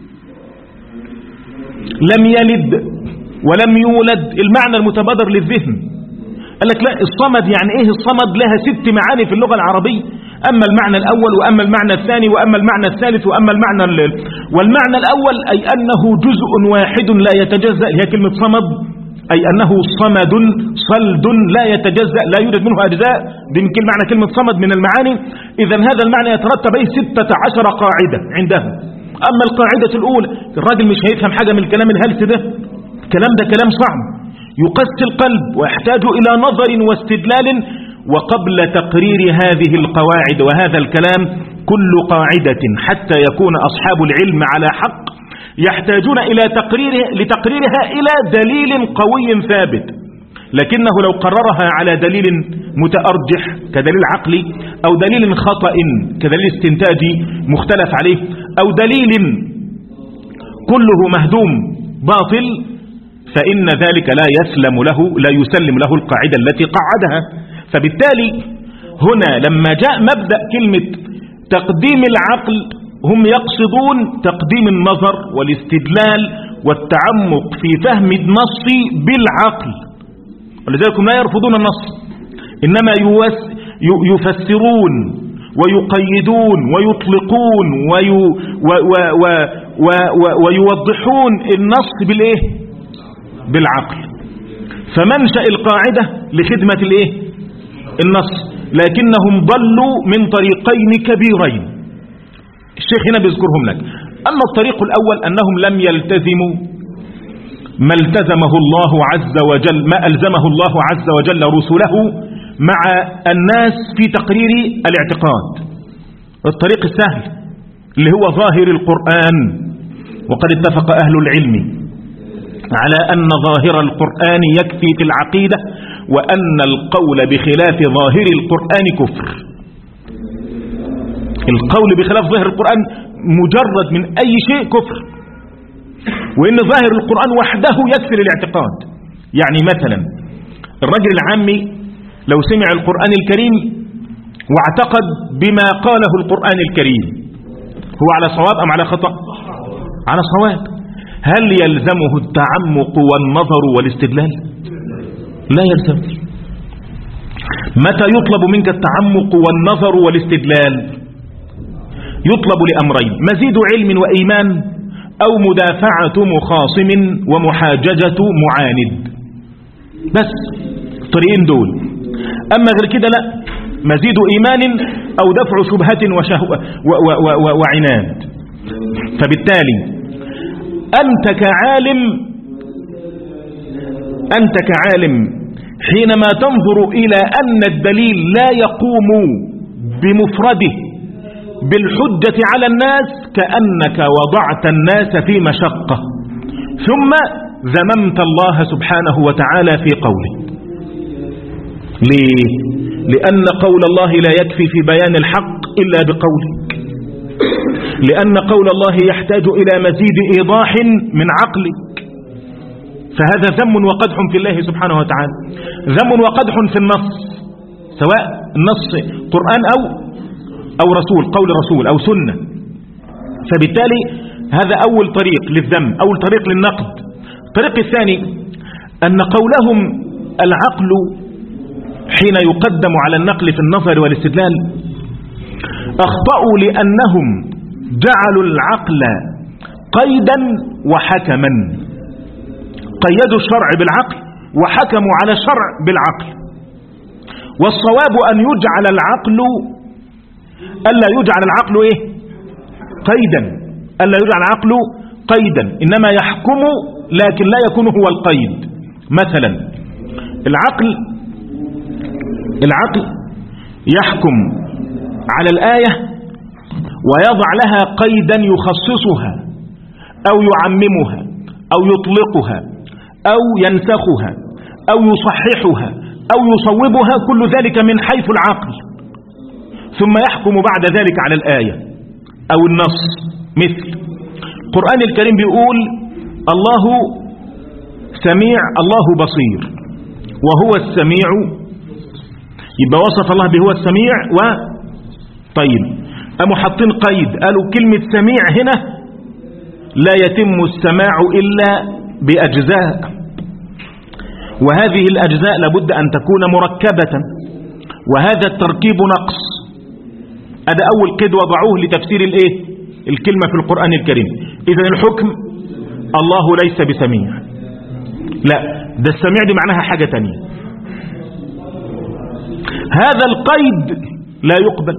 لم يلد ولم يولد، المعنى المتبادر للذهن. قال لك لا، الصمد يعني ايه الصمد؟ لها ست معاني في اللغة العربية، اما المعنى الاول واما المعنى الثاني واما المعنى الثالث واما المعنى ال... والمعنى الاول اي انه جزء واحد لا يتجزأ، هي كلمة صمد، اي انه صمد صلد لا يتجزأ، لا يوجد منه اجزاء. دي من معنى كلمة صمد من المعاني. اذا هذا المعنى يترتب عليه ستة عشر قاعدة عندهم. اما القاعدة الاولى، الراجل مش هيفهم حاجة من الكلام الهلس ده، الكلام ده كلام صعب يقسي القلب ويحتاج إلى نظر واستدلال. وقبل تقرير هذه القواعد وهذا الكلام، كل قاعدة حتى يكون أصحاب العلم على حق يحتاجون إلى تقريرها لتقريرها إلى دليل قوي ثابت، لكنه لو قررها على دليل متأرجح كدليل عقلي، أو دليل خطأ كدليل استنتاجي مختلف عليه، أو دليل كله مهدوم باطل، فإن ذلك لا يسلم له لا يسلم له القاعدة التي قعدها. فبالتالي هنا لما جاء مبدأ كلمة تقديم العقل، هم يقصدون تقديم النظر والاستدلال والتعمق في فهم النص بالعقل، ولذلك هم لا يرفضون النص، إنما يفسرون ويقيدون ويطلقون وي و و و و و ويوضحون النص بالإيه؟ بالعقل. فمنشأ القاعدة لخدمة الايه النص، لكنهم ضلوا من طريقين كبيرين الشيخ هنا بيذكرهم لك. أما الطريق الأول أنهم لم يلتزموا ما التزمه الله عز وجل، ما ألزمه الله عز وجل رسله مع الناس في تقرير الاعتقاد. الطريق السهل اللي هو ظاهر القرآن، وقد اتفق أهل العلم على أن ظاهر القرآن يكفي في العقيدة، وأن القول بخلاف ظاهر القرآن كفر. القول بخلاف ظاهر القرآن مجرد من أي شيء كفر، وإن ظاهر القرآن وحده يكفي للاعتقاد. يعني مثلا الرجل العامي لو سمع القرآن الكريم واعتقد بما قاله القرآن الكريم، هو على صواب أم على خطأ؟ على صواب. هل يلزمه التعمق والنظر والاستدلال؟ لا يلزم. متى يطلب منك التعمق والنظر والاستدلال؟ يطلب لأمرين: مزيد علم وإيمان، أو مدافعة مخاصم ومحاججة معاند. بس الطريقين دول. أما غير كده لا، مزيد إيمان أو دفع شبهة وشهوة وعناد. فبالتالي أنت كعالم أنت كعالم حينما تنظر إلى أن الدليل لا يقوم بمفرده بالحجة على الناس كأنك وضعت الناس في مشقة، ثم ذممت الله سبحانه وتعالى في قوله. ليه؟ لأن قول الله لا يكفي في بيان الحق إلا بقولك، لأن قول الله يحتاج إلى مزيد إيضاح من عقلك. فهذا ذم وقدح في الله سبحانه وتعالى، ذم وقدح في النص، سواء النص قرآن أو أو رسول، قول رسول أو سنة. فبالتالي هذا أول طريق للذم، أول طريق للنقد. الطريق الثاني أن قولهم العقل حين يقدم على النقل في النظر والاستدلال أخطأوا لأنهم جعلوا العقل قيدا وحكما، قيدوا الشرع بالعقل وحكموا على الشرع بالعقل. والصواب أن يجعل العقل ألا يجعل العقل إيه؟ قيدا، ألا يجعل العقل قيدا، إنما يحكم لكن لا يكون هو القيد. مثلا العقل العقل يحكم على الآية ويضع لها قيدا يخصصها أو يعممها أو يطلقها أو ينسخها أو يصححها أو يصوبها، كل ذلك من حيث العقل، ثم يحكم بعد ذلك على الآية أو النص. مثل القرآن الكريم بيقول الله سميع الله بصير وهو السميع، يبقى وصف الله بهو السميع. و طيب قاموا حاطين قيد، قالوا كلمة سميع هنا لا يتم السماع إلا بأجزاء، وهذه الأجزاء لابد أن تكون مركبة، وهذا التركيب نقص. هذا أول قيد وضعوه لتفسير الإيه؟ الكلمة في القرآن الكريم. إذن الحكم الله ليس بسميع، لا، ده السميع دي معناها حاجة تانية. هذا القيد لا يقبل،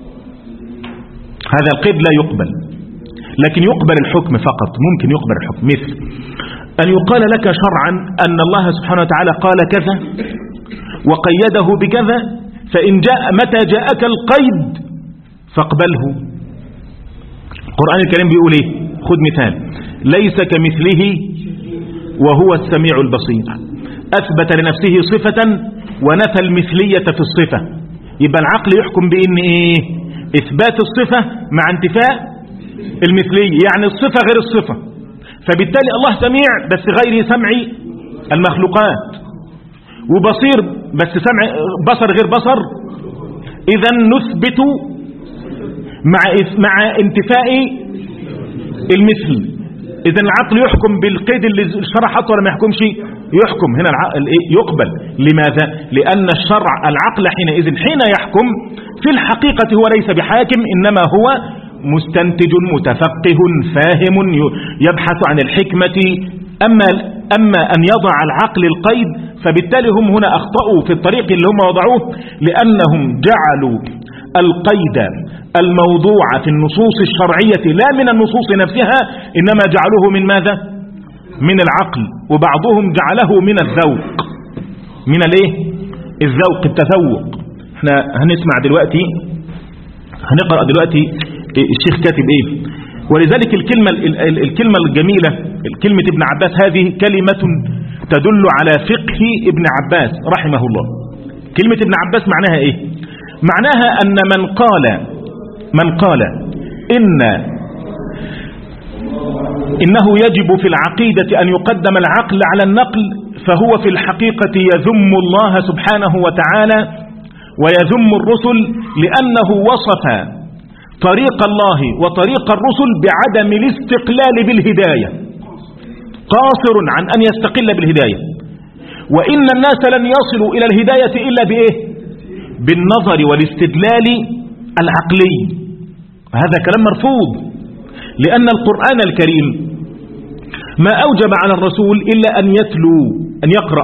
هذا القيد لا يقبل، لكن يقبل الحكم فقط. ممكن يقبل الحكم، مثل أن يقال لك شرعا أن الله سبحانه وتعالى قال كذا وقيده بكذا، فإن جاء متى جاءك القيد فاقبله. القرآن الكريم بيقول ايه؟ خذ مثال: ليس كمثله وهو السميع البصير. أثبت لنفسه صفة ونفى المثلية في الصفة. يبقى العقل يحكم بإن ايه؟ إثبات الصفة مع انتفاء المثلية، يعني الصفة غير الصفة. فبالتالي الله سميع بس غير سمع المخلوقات، وبصير بس سمع بصر غير بصر. إذا نثبت مع مع انتفاء المثل. إذا العقل يحكم بالقيد اللي الشرع حطه ولا ما يحكمش؟ يحكم. هنا العقل يقبل. لماذا؟ لأن الشرع العقل حينئذ حين يحكم في الحقيقة هو ليس بحاكم، إنما هو مستنتج متفقه فاهم يبحث عن الحكمة. أما أما أن يضع العقل القيد، فبالتالي هم هنا أخطأوا في الطريق اللي هم وضعوه، لأنهم جعلوا القيد الموضوع في النصوص الشرعية لا من النصوص نفسها، إنما جعلوه من ماذا؟ من العقل. وبعضهم جعله من الذوق، من الايه؟ الذوق، التذوق. احنا هنسمع دلوقتي، هنقرأ دلوقتي الشيخ كاتب ايه. ولذلك الكلمة الكلمة الجميلة، كلمة ابن عباس، هذه كلمة تدل على فقه ابن عباس رحمه الله. كلمة ابن عباس معناها ايه؟ معناها أن من قال من قال إن إنه يجب في العقيدة أن يقدم العقل على النقل، فهو في الحقيقة يذم الله سبحانه وتعالى ويذم الرسل، لأنه وصف طريق الله وطريق الرسل بعدم الاستقلال بالهداية، قاصر عن أن يستقل بالهداية. وإن الناس لن يصلوا إلى الهداية إلا بإيه؟ بالنظر والاستدلال العقلي. هذا كلام مرفوض، لأن القرآن الكريم ما أوجب على الرسول إلا أن يتلو، أن يقرأ.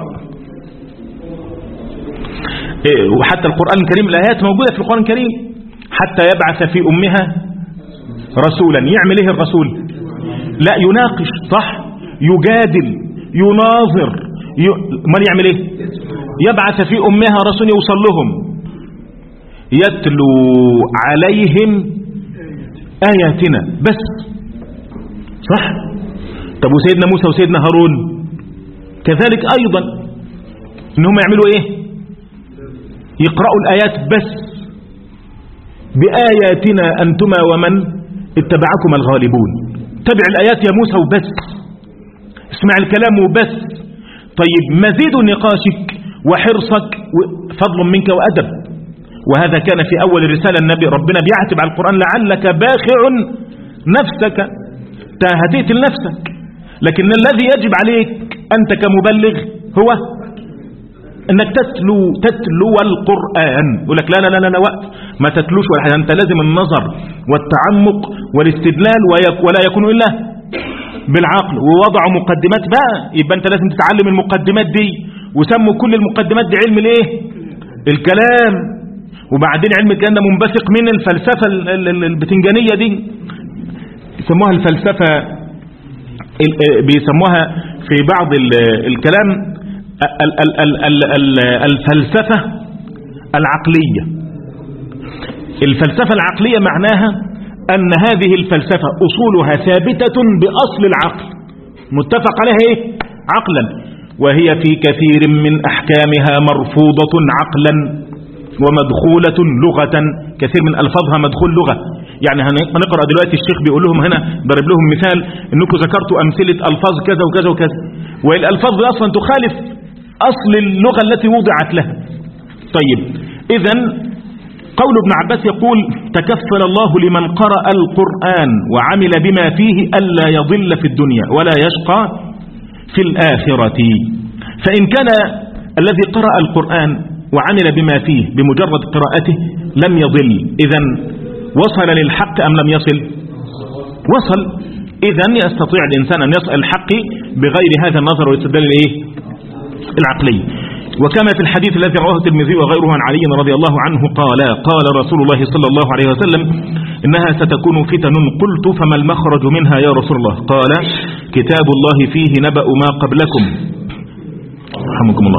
وحتى القرآن الكريم الآيات موجودة في القرآن الكريم، حتى يبعث في أمها رسولا. يعمل إيه الرسول؟ لا يناقش، صح، يجادل، يناظر، ي... من يعمل إيه؟ يبعث في أمها رسول يوصل لهم، يتلو عليهم آياتنا بس، صح. طب وسيدنا موسى وسيدنا هارون كذلك أيضا، إنهم يعملوا إيه؟ يقرأوا الآيات بس. بآياتنا أنتما ومن اتبعكما الغالبون. تبع الآيات يا موسى وبس، اسمع الكلام وبس. طيب مزيد نقاشك وحرصك فضل منك وأدب. وهذا كان في أول الرسالة، النبي ربنا بيعتب على القرآن لعلك باخع نفسك، هتقتل نفسك. لكن الذي يجب عليك أنت كمبلغ هو أنك تتلو تتلو القرآن. يقول لك لا لا لا لا وقت ما تتلوش ولا حاجة، أنت لازم النظر والتعمق والاستدلال، ولا يكون إلا بالعقل. ووضعوا مقدمات بقى، يبقى أنت لازم تتعلم المقدمات دي، وسموا كل المقدمات دي علم الايه؟ الكلام. وبعدين علم الكلام ده منبثق من الفلسفة البتنجانية دي، يسموها الفلسفة، بيسموها في بعض الكلام الفلسفة العقلية. الفلسفة العقلية معناها أن هذه الفلسفة أصولها ثابتة بأصل العقل، متفق عليها إيه؟ عقلا، وهي في كثير من أحكامها مرفوضة عقلا ومدخولة لغة. كثير من ألفاظها مدخول لغة. يعني هنقرأ دلوقتي الشيخ بيقول لهم هنا، ضرب لهم مثال، انكم ذكرتوا أمثلة ألفاظ كذا وكذا وكذا، والألفاظ دي أصلا تخالف أصل اللغة التي وضعت لها. طيب إذن قول ابن عباس يقول تكفل الله لمن قرأ القرآن وعمل بما فيه ألا يضل في الدنيا ولا يشقى في الآخرة. فإن كان الذي قرأ القرآن وعمل بما فيه بمجرد قراءته لم يضل، إذن وصل للحق أم لم يصل؟ وصل. إذن يستطيع الإنسان أن يصل الحق بغير هذا النظر والاستدلال الإيه؟ العقلي. وكما في الحديث الذي رواه الترمذي وغيره عن علي رضي الله عنه قال قال رسول الله صلى الله عليه وسلم إنها ستكون فتن، قلت فما المخرج منها يا رسول الله؟ قال كتاب الله فيه نبأ ما قبلكم رحمكم الله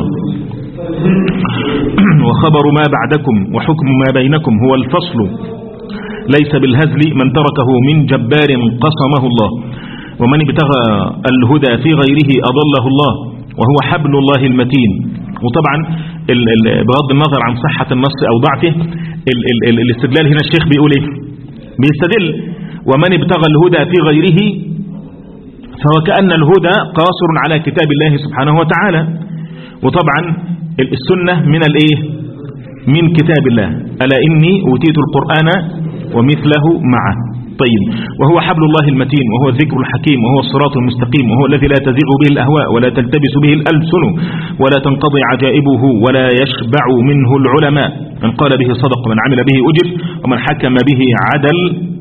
وخبر ما بعدكم وحكم ما بينكم هو الفصل ليس بالهزل من تركه من جبار قصمه الله ومن ابتغى الهدى في غيره أضله الله وهو حبل الله المتين. وطبعا بغض النظر عن صحة النص أو ضعفه، ال ال ال الاستدلال هنا الشيخ بيقول ايه؟ بيستدل ومن ابتغى الهدى في غيره، فهو كأن الهدى قاصر على كتاب الله سبحانه وتعالى. وطبعا السنة من الايه؟ من كتاب الله، ألا إني أوتيت القرآن ومثله معه. طيب وهو حبل الله المتين وهو الذكر الحكيم وهو الصراط المستقيم وهو الذي لا تزيغ به الأهواء ولا تلتبس به الألسن ولا تنقضي عجائبه ولا يشبع منه العلماء. من قال به صدق ومن عمل به أجر ومن حكم به عدل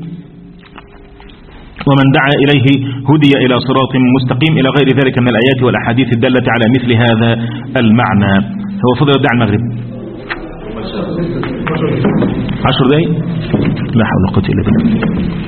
ومن دعا إليه هدي إلى صراط مستقيم إلى غير ذلك من الآيات والأحاديث الدالة على مثل هذا المعنى. هو فضل يبدأ المغرب عشر دقايق، لا حول ولا قوة إلا بالله.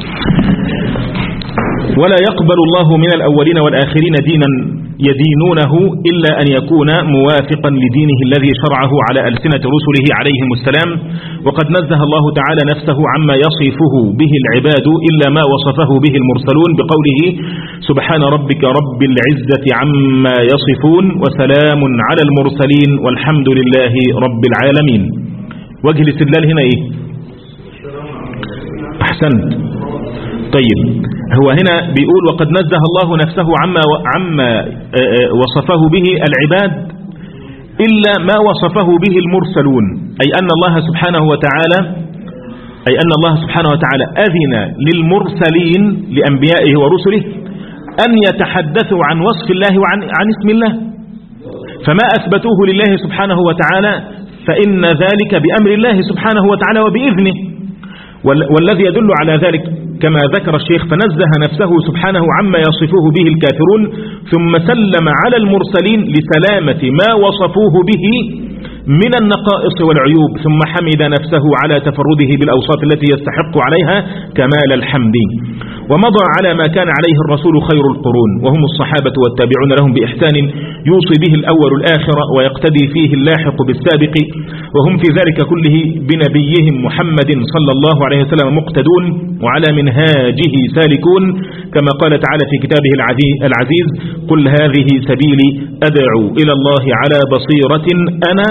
ولا يقبل الله من الأولين والآخرين دينا يدينونه إلا أن يكون موافقا لدينه الذي شرعه على ألسنة رسله عليهم السلام. وقد نزه الله تعالى نفسه عما يصفه به العباد إلا ما وصفه به المرسلون بقوله سبحان ربك رب العزة عما يصفون وسلام على المرسلين والحمد لله رب العالمين. وجه الاستدلال هنا ايه؟ احسنت. طيب هو هنا بيقول وقد نزه الله نفسه عما عما وصفه به العباد إلا ما وصفه به المرسلون، أي أن الله سبحانه وتعالى أي أن الله سبحانه وتعالى أذن للمرسلين لأنبيائه ورسله أن يتحدثوا عن وصف الله وعن عن اسم الله، فما أثبتوه لله سبحانه وتعالى فإن ذلك بأمر الله سبحانه وتعالى وبإذنه. والذي يدل على ذلك كما ذكر الشيخ فنزه نفسه سبحانه عما يصفوه به الكافرون ثم سلم على المرسلين لسلامة ما وصفوه به من النقائص والعيوب، ثم حمد نفسه على تفرده بالأوصاف التي يستحق عليها كمال الحمد، ومضى على ما كان عليه الرسول خير القرون وهم الصحابة والتابعون لهم بإحسان يوصي به الأول الآخر ويقتدي فيه اللاحق بالسابق، وهم في ذلك كله بنبيهم محمد صلى الله عليه وسلم مقتدون وعلى منهاجه سالكون، كما قال تعالى في كتابه العزيز قل هذه سبيلي أدعو إلى الله على بصيرة أنا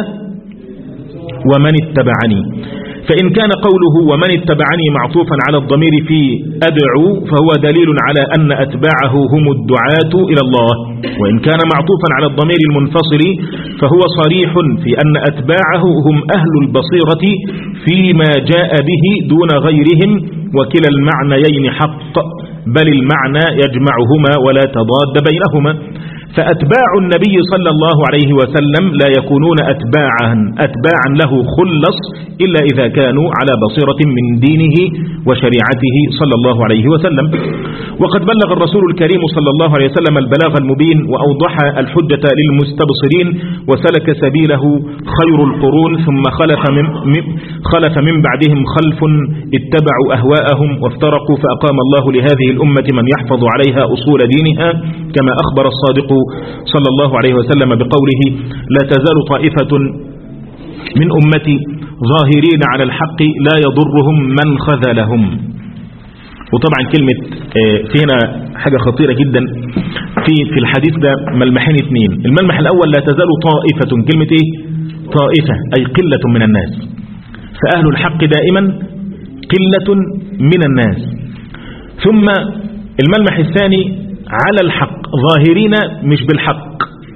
ومن اتبعني. فإن كان قوله ومن اتبعني معطوفا على الضمير في أدعو فهو دليل على أن أتباعه هم الدعاة إلى الله، وإن كان معطوفا على الضمير المنفصل فهو صريح في أن أتباعه هم أهل البصيرة فيما جاء به دون غيرهم، وكلا المعنيين حق، بل المعنى يجمعهما ولا تضاد بينهما. فأتباع النبي صلى الله عليه وسلم لا يكونون أتباعا أتباعا له خلص إلا إذا كانوا على بصيرة من دينه وشريعته صلى الله عليه وسلم. وقد بلغ الرسول الكريم صلى الله عليه وسلم البلاغ المبين وأوضح الحجة للمستبصرين وسلك سبيله خير القرون، ثم خلف من, خلف من بعدهم خلف اتبعوا أهواءهم وافترقوا، فأقام الله لهذه الأمة من يحفظ عليها أصول دينها كما أخبر الصادق صلى الله عليه وسلم بقوله لا تزال طائفة من أمتي ظاهرين على الحق لا يضرهم من خذلهم. وطبعا كلمة فينا حاجة خطيرة جدا في في الحديث ده ملمحين اثنين. الملمح الأول لا تزال طائفة، كلمة ايه؟ طائفة أي قلة من الناس، فأهل الحق دائما قلة من الناس. ثم الملمح الثاني على الحق، ظاهرين مش بالحق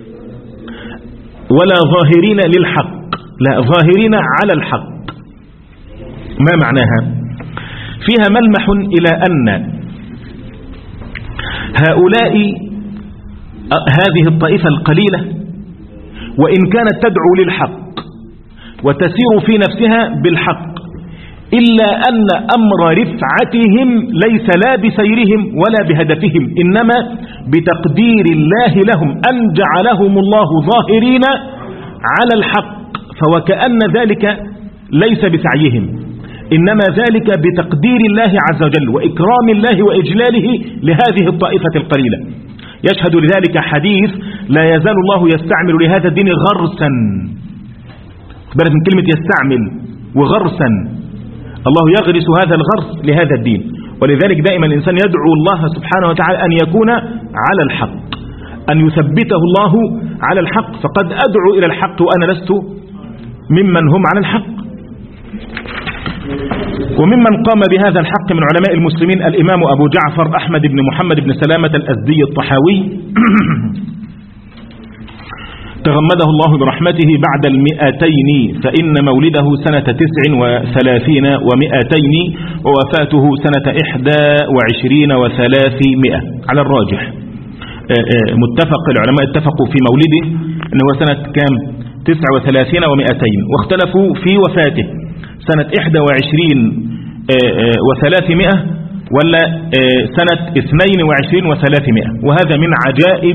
ولا ظاهرين للحق، لا ظاهرين على الحق. ما معناها؟ فيها ملمح إلى أن هؤلاء هذه الطائفة القليلة وإن كانت تدعو للحق وتسير في نفسها بالحق، إلا أن أمر رفعتهم ليس لا بسيرهم ولا بهدفهم، إنما بتقدير الله لهم أن جعلهم الله ظاهرين على الحق، فوكأن ذلك ليس بسعيهم، إنما ذلك بتقدير الله عز وجل وإكرام الله وإجلاله لهذه الطائفة القليلة. يشهد لذلك حديث لا يزال الله يستعمل لهذا الدين غرسا، بالك من كلمة يستعمل وغرسا، الله يغرس هذا الغرس لهذا الدين. ولذلك دائما الإنسان يدعو الله سبحانه وتعالى أن يكون على الحق، أن يثبته الله على الحق، فقد أدعو إلى الحق وأنا لست ممن هم على الحق. وممن قام بهذا الحق من علماء المسلمين الإمام أبو جعفر أحمد بن محمد بن سلامة الأزدي الطحاوي تغمده الله برحمته بعد المئتين، فإن مولده سنة تسع وثلاثين ومئتين ووفاته سنة إحدى وعشرين وثلاثمائة على الراجح. متفق العلماء اتفقوا في مولده أنه سنة كام؟ تسع وثلاثين ومئتين، واختلفوا في وفاته سنة إحدى وعشرين وثلاثمائة ولا سنة اثنين وعشرين وثلاثمائة. وهذا من عجائب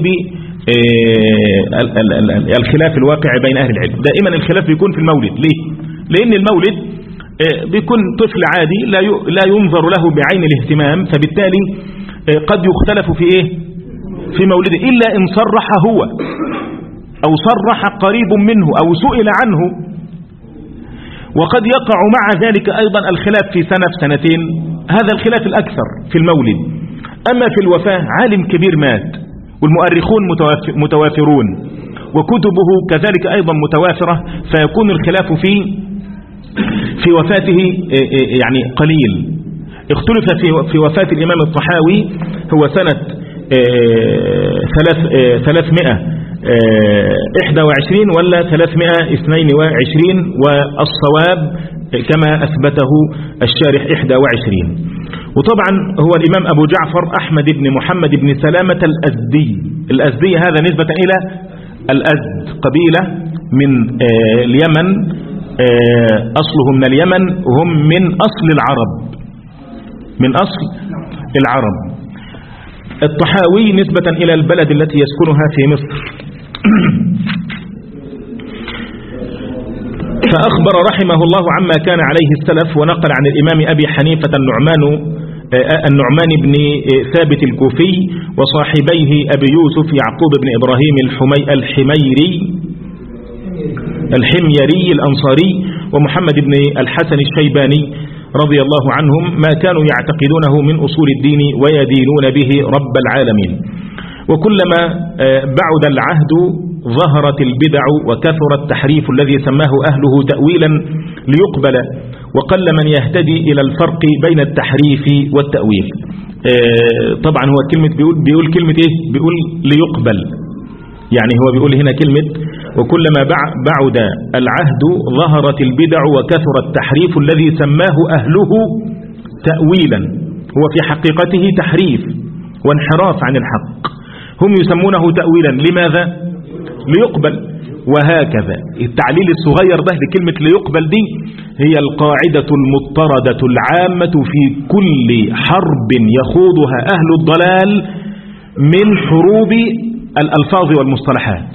الخلاف الواقع بين أهل العلم. دائما الخلاف بيكون في المولد. ليه؟ لأن المولد بيكون طفل عادي لا ينظر له بعين الاهتمام، فبالتالي قد يختلف في إيه؟ في مولده، إلا إن صرح هو أو صرح قريب منه أو سئل عنه. وقد يقع مع ذلك أيضا الخلاف في سنة في سنتين، هذا الخلاف الأكثر في المولد. أما في الوفاة عالم كبير مات والمؤرخون متوافرون وكتبه كذلك أيضا متوافرة، فيكون الخلاف في في وفاته يعني قليل. اختلف في في وفاة الإمام الطحاوي، هو سنة ثلاثمائة إحدى وعشرين ولا ثلاثمائة اثنين وعشرين، والصواب كما أثبته الشارح إحدى وعشرين. وطبعا هو الإمام أبو جعفر أحمد بن محمد بن سلامة الأزدي. الأزدي هذا نسبة إلى الأزد، قبيلة من اليمن أصله من اليمن، هم من أصل العرب، من أصل العرب. الطحاوي نسبة إلى البلد التي يسكنها في مصر. فأخبر رحمه الله عما كان عليه السلف، ونقل عن الإمام أبي حنيفة النعمان النعمان بن ثابت الكوفي وصاحبيه أبي يوسف يعقوب بن إبراهيم الحمي الحميري الحميري الأنصاري ومحمد بن الحسن الشيباني رضي الله عنهم ما كانوا يعتقدونه من أصول الدين ويدينون به رب العالمين. وكلما بعد العهد ظهرت البدع وكثر التحريف الذي سماه أهله تأويلا ليقبل، وقل من يهتدي إلى الفرق بين التحريف والتأويل. طبعا هو كلمة بيقول, بيقول كلمة إيه؟ بيقول ليقبل، يعني هو بيقول هنا كلمة وكلما بعد العهد ظهرت البدع وكثر التحريف الذي سماه أهله تأويلا، هو في حقيقته تحريف وانحراف عن الحق، هم يسمونه تأويلا. لماذا؟ ليقبل. وهكذا التعليل الصغير ده لكلمة ليقبل دي هي القاعدة المضطردة العامة في كل حرب يخوضها أهل الضلال من حروب الألفاظ والمصطلحات.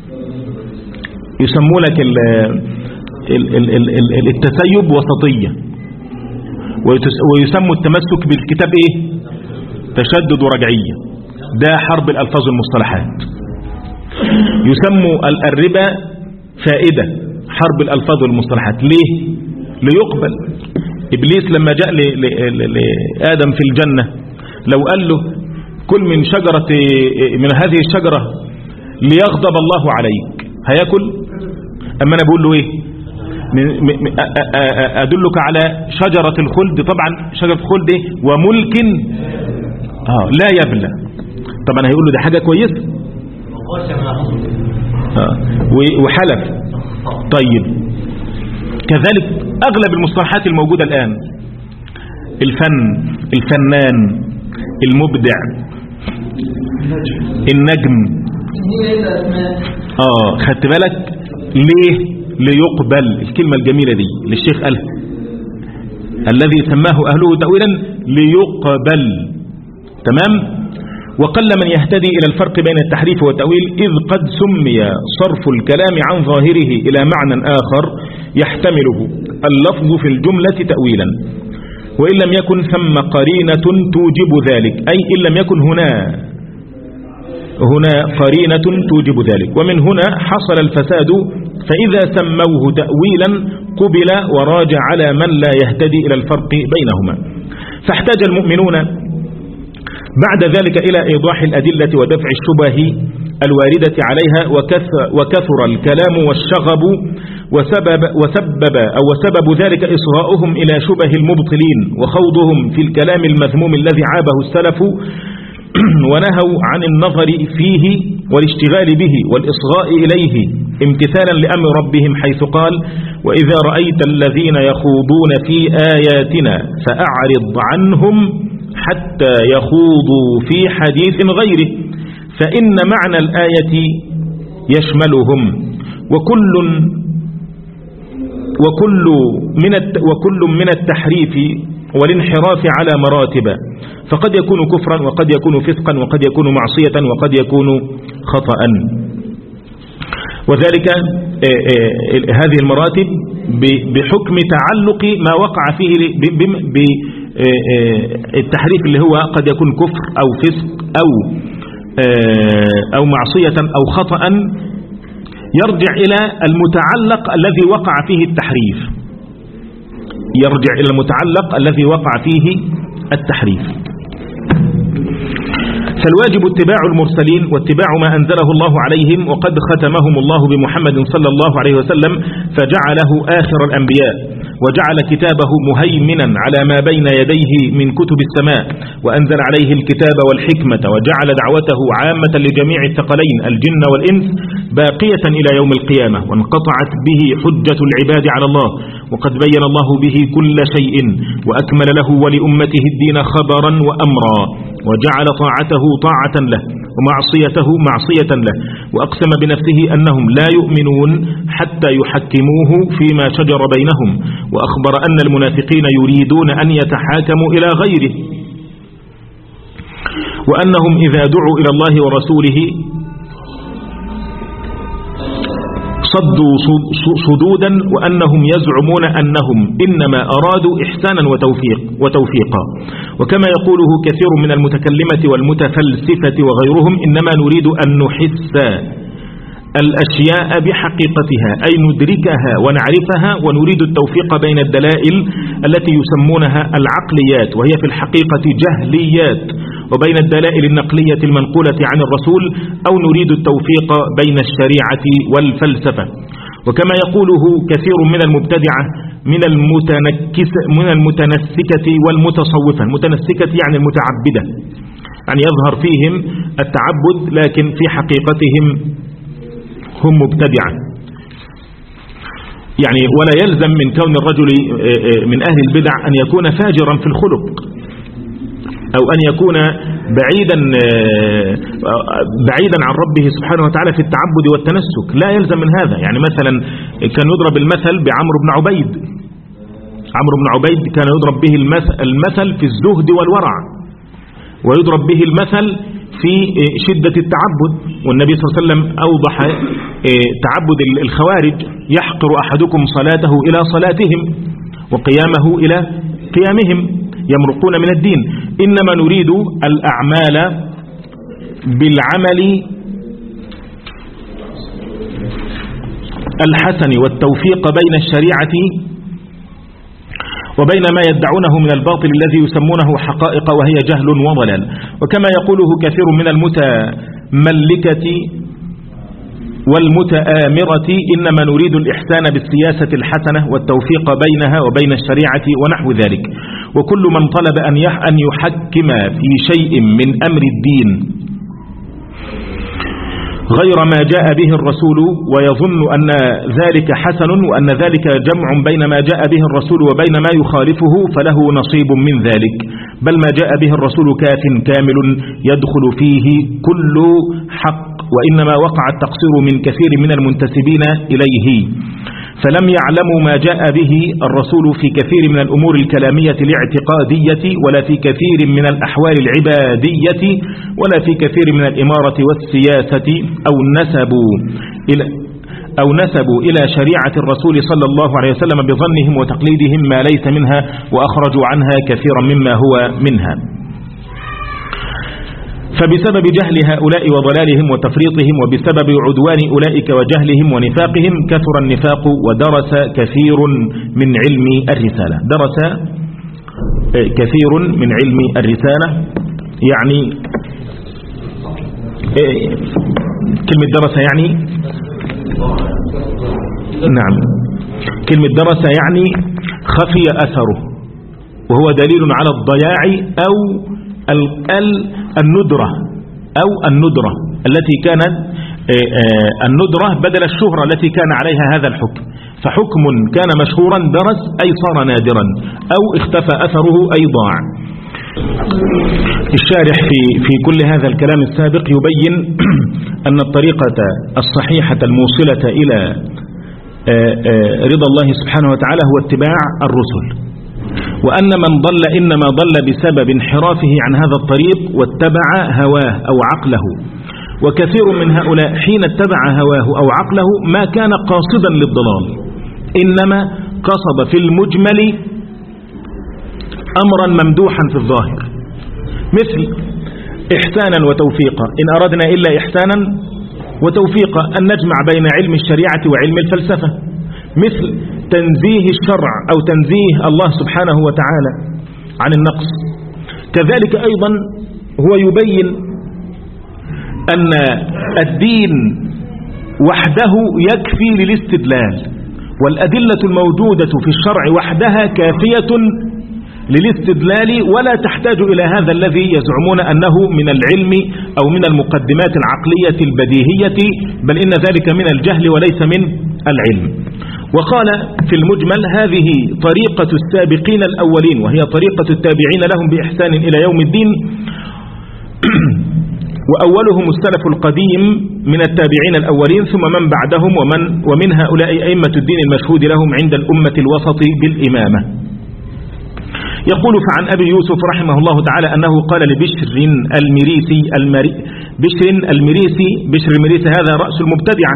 يسمونك التسيب وسطية، ويسموا التمسك بالكتاب ايه؟ تشدد ورجعية. ده حرب الألفاظ والمصطلحات. يسموا الربا فائدة، حرب الألفاظ والمصطلحات. ليه؟ ليقبل. إبليس لما جاء لآدم في الجنة لو قال له كل من شجرة من هذه الشجرة ليغضب الله عليك هياكل؟ أما أنا بقول له إيه؟ أدلك على شجرة الخلد. طبعا شجرة الخلد إيه؟ وملك آه لا يبلى. طبعا هيقول له ده حاجة كويسة آه. وحلف. طيب كذلك أغلب المصطلحات الموجودة الآن، الفن، الفنان، المبدع، النجم، آه خدت بالك؟ ليه؟ ليقبل. الكلمة الجميلة دي للشيخ قالها الذي سماه أهله تأويلا ليقبل. تمام؟ وقل من يهتدي إلى الفرق بين التحريف والتأويل، إذ قد سمي صرف الكلام عن ظاهره إلى معنى آخر يحتمله اللفظ في الجملة تأويلا، وإن لم يكن ثم قرينة توجب ذلك، أي إن لم يكن هنا هنا قرينة توجب ذلك. ومن هنا حصل الفساد، فإذا سموه تأويلا قبل وراجع على من لا يهتدي إلى الفرق بينهما. فاحتاج المؤمنون بعد ذلك إلى إيضاح الأدلة ودفع الشبه الواردة عليها، وكثر الكلام والشغب، وسبب, وسبب أو وسبب ذلك إصغاؤهم إلى شبه المبطلين وخوضهم في الكلام المذموم الذي عابه السلف، ونهوا عن النظر فيه والاشتغال به والإصغاء إليه امتثالا لأمر ربهم، حيث قال: وإذا رأيت الذين يخوضون في آياتنا فأعرض عنهم حتى يخوضوا في حديث غيره، فإن معنى الآية يشملهم، وكل وكل من وكل من التحريف والانحراف على مراتب، فقد يكون كفرا وقد يكون فسقا وقد يكون معصية وقد يكون خطأ. وذلك هذه المراتب بحكم تعلق ما وقع فيه بالتحريف اللي هو قد يكون كفر أو فسق أو أو معصية أو خطأ، يرجع إلى المتعلق الذي وقع فيه التحريف، يرجع إلى المتعلق الذي وقع فيه التحريف. فالواجب اتباع المرسلين واتباع ما أنزله الله عليهم، وقد ختمهم الله بمحمد صلى الله عليه وسلم فجعله آخر الأنبياء، وجعل كتابه مهيمنا على ما بين يديه من كتب السماء، وأنزل عليه الكتاب والحكمة، وجعل دعوته عامة لجميع الثقلين الجن والإنس باقية إلى يوم القيامة، وانقطعت به حجة العباد على الله، وقد بين الله به كل شيء، وأكمل له ولأمته الدين خبرا وأمرا، وجعل طاعته طاعة له، ومعصيته معصية له، وأقسم بنفسه أنهم لا يؤمنون حتى يحكموه فيما شجر بينهم، وأخبر أن المنافقين يريدون أن يتحاكموا إلى غيره، وأنهم إذا دعوا إلى الله ورسوله صدوا صدودا، وأنهم يزعمون أنهم إنما أرادوا إحسانا وتوفيق وتوفيقا. وكما يقوله كثير من المتكلمة والمتفلسفة وغيرهم، إنما نريد أن نحس الأشياء بحقيقتها، أي ندركها ونعرفها، ونريد التوفيق بين الدلائل التي يسمونها العقليات وهي في الحقيقة جهليات، وبين الدلائل النقلية المنقولة عن الرسول، أو نريد التوفيق بين الشريعة والفلسفة. وكما يقوله كثير من المبتدعة من المتنكس من المتنسكة والمتصوفة. المتنسكة يعني المتعبدة، يعني يظهر فيهم التعبد لكن في حقيقتهم هم مبتدعة. يعني ولا يلزم من كون الرجل من أهل البدع أن يكون فاجرا في الخلق، أو أن يكون بعيدا بعيدا عن ربه سبحانه وتعالى في التعبد والتنسك، لا يلزم من هذا. يعني مثلا كان يضرب المثل بعمرو بن عبيد. عمرو بن عبيد كان يضرب به المثل في الزهد والورع، ويضرب به المثل في شدة التعبد. والنبي صلى الله عليه وسلم أوضح تعبد الخوارج: يحقر أحدكم صلاته إلى صلاتهم وقيامه إلى قيامهم، يمرقون من الدين. إنما نريد الأعمال بالعمل الحسن والتوفيق بين الشريعة وبين ما يدعونه من الباطل الذي يسمونه حقائق وهي جهل وضلال. وكما يقوله كثير من المتملكة والمتآمرة: إنما نريد الإحسان بالسياسة الحسنة والتوفيق بينها وبين الشريعة ونحو ذلك. وكل من طلب أن يحكم في شيء من أمر الدين غير ما جاء به الرسول ويظن أن ذلك حسن وأن ذلك جمع بين ما جاء به الرسول وبين ما يخالفه فله نصيب من ذلك، بل ما جاء به الرسول كاف كامل يدخل فيه كل حق، وإنما وقع التقصير من كثير من المنتسبين إليه، فلم يعلموا ما جاء به الرسول في كثير من الأمور الكلامية الاعتقادية، ولا في كثير من الأحوال العبادية، ولا في كثير من الإمارة والسياسة، أو نسبوا إلى أو نسبوا إلى شريعة الرسول صلى الله عليه وسلم بظنهم وتقليدهم ما ليس منها، وأخرجوا عنها كثيرا مما هو منها. فبسبب جهل هؤلاء وضلالهم وتفريطهم، وبسبب عدوان أولئك وجهلهم ونفاقهم، كثر النفاق ودرس كثير من علم الرسالة. درس كثير من علم الرسالة، يعني كلمة درس يعني نعم كلمة درس يعني خفي أثره، وهو دليل على الضياع أو الندرة أو الندرة التي كانت الندرة بدل الشهرة التي كان عليها هذا الحكم. فحكم كان مشهورا درس أي صار نادرا، أو اختفى أثره أي ضاع. الشارح في في كل هذا الكلام السابق يبين أن الطريقة الصحيحة الموصلة إلى رضا الله سبحانه وتعالى هو اتباع الرسل، وأن من ضل إنما ضل بسبب انحرافه عن هذا الطريق واتبع هواه أو عقله. وكثير من هؤلاء حين اتبع هواه أو عقله ما كان قاصدا للضلال، إنما قصد في المجمل أمرا ممدوحا في الظاهر، مثل إحسانا وتوفيقا، إن أردنا إلا إحسانا وتوفيقا، أن نجمع بين علم الشريعة وعلم الفلسفة، مثل تنزيه الشرع أو تنزيه الله سبحانه وتعالى عن النقص. كذلك أيضا هو يبين أن الدين وحده يكفي للاستدلال، والأدلة الموجودة في الشرع وحدها كافية للاستدلال، ولا تحتاج إلى هذا الذي يزعمون أنه من العلم أو من المقدمات العقلية البديهية، بل إن ذلك من الجهل وليس من العلم. وقال في المجمل: هذه طريقة السابقين الأولين، وهي طريقة التابعين لهم بإحسان إلى يوم الدين، وأولهم السلف القديم من التابعين الأولين ثم من بعدهم ومن ومن هؤلاء أئمة الدين المشهود لهم عند الأمة الوسط بالإمامة. يقول فعن أبي يوسف رحمه الله تعالى أنه قال لبشر المريسي المري بشر المريسي بشر المريسي هذا رأس المبتدعة: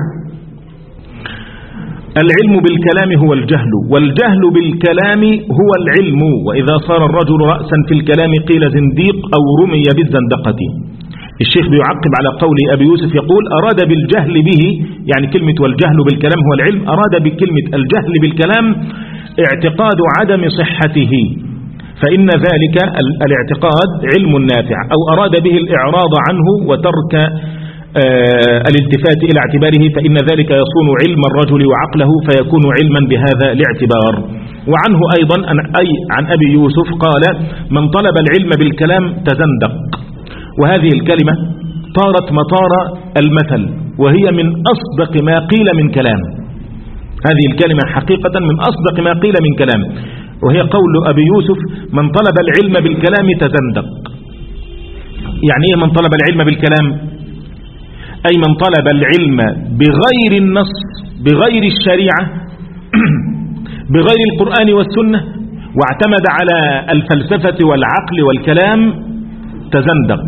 العلم بالكلام هو الجهل، والجهل بالكلام هو العلم، وإذا صار الرجل رأسا في الكلام قيل زنديق أو رمي بالزندقة. الشيخ بيعقب على قول أبي يوسف يقول: أراد بالجهل به، يعني كلمة والجهل بالكلام هو العلم، أراد بكلمة الجهل بالكلام اعتقاد عدم صحته، فإن ذلك الاعتقاد علم نافع، أو أراد به الإعراض عنه وترك آه الالتفات إلى اعتباره، فإن ذلك يصون علم الرجل وعقله فيكون علما بهذا الاعتبار. وعنه أيضا أي عن أبي يوسف قال: من طلب العلم بالكلام تزندق. وهذه الكلمة طارت مطار المثل، وهي من أصدق ما قيل من كلام. هذه الكلمة حقيقة من أصدق ما قيل من كلام، وهي قول أبي يوسف: من طلب العلم بالكلام تزندق. يعني إيه من طلب العلم بالكلام؟ أي من طلب العلم بغير النص، بغير الشريعة، بغير القرآن والسنة، واعتمد على الفلسفة والعقل والكلام تزندق.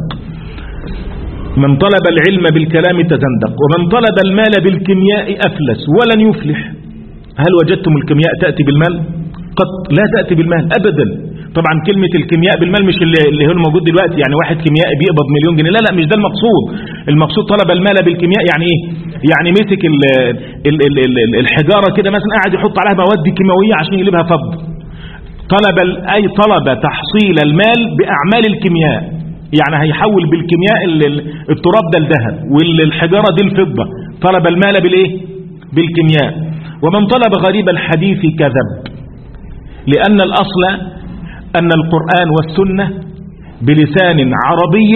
من طلب العلم بالكلام تزندق. ومن طلب المال بالكيمياء أفلس ولن يفلح. هل وجدتم الكيمياء تأتي بالمال؟ قط لا تأتي بالمال أبدا. طبعا كلمة الكيمياء بالمال مش اللي هو الموجود دلوقتي، يعني واحد كيميائي بيقبض مليون جنيه، لا لا مش ده المقصود. المقصود طلب المال بالكيمياء يعني ايه؟ يعني مسك ال ال ال ال الحجارة كده مثلا قاعد يحط عليها مواد كيماوية عشان يقلبها فضة. طلب أي طلب تحصيل المال بأعمال الكيمياء، يعني هيحول بالكيمياء التراب ده الذهب والحجارة دي الفضة. طلب المال بالايه؟ بالكيمياء. ومن طلب غريب الحديث كذب، لأن الأصل أن القرآن والسنة بلسان عربي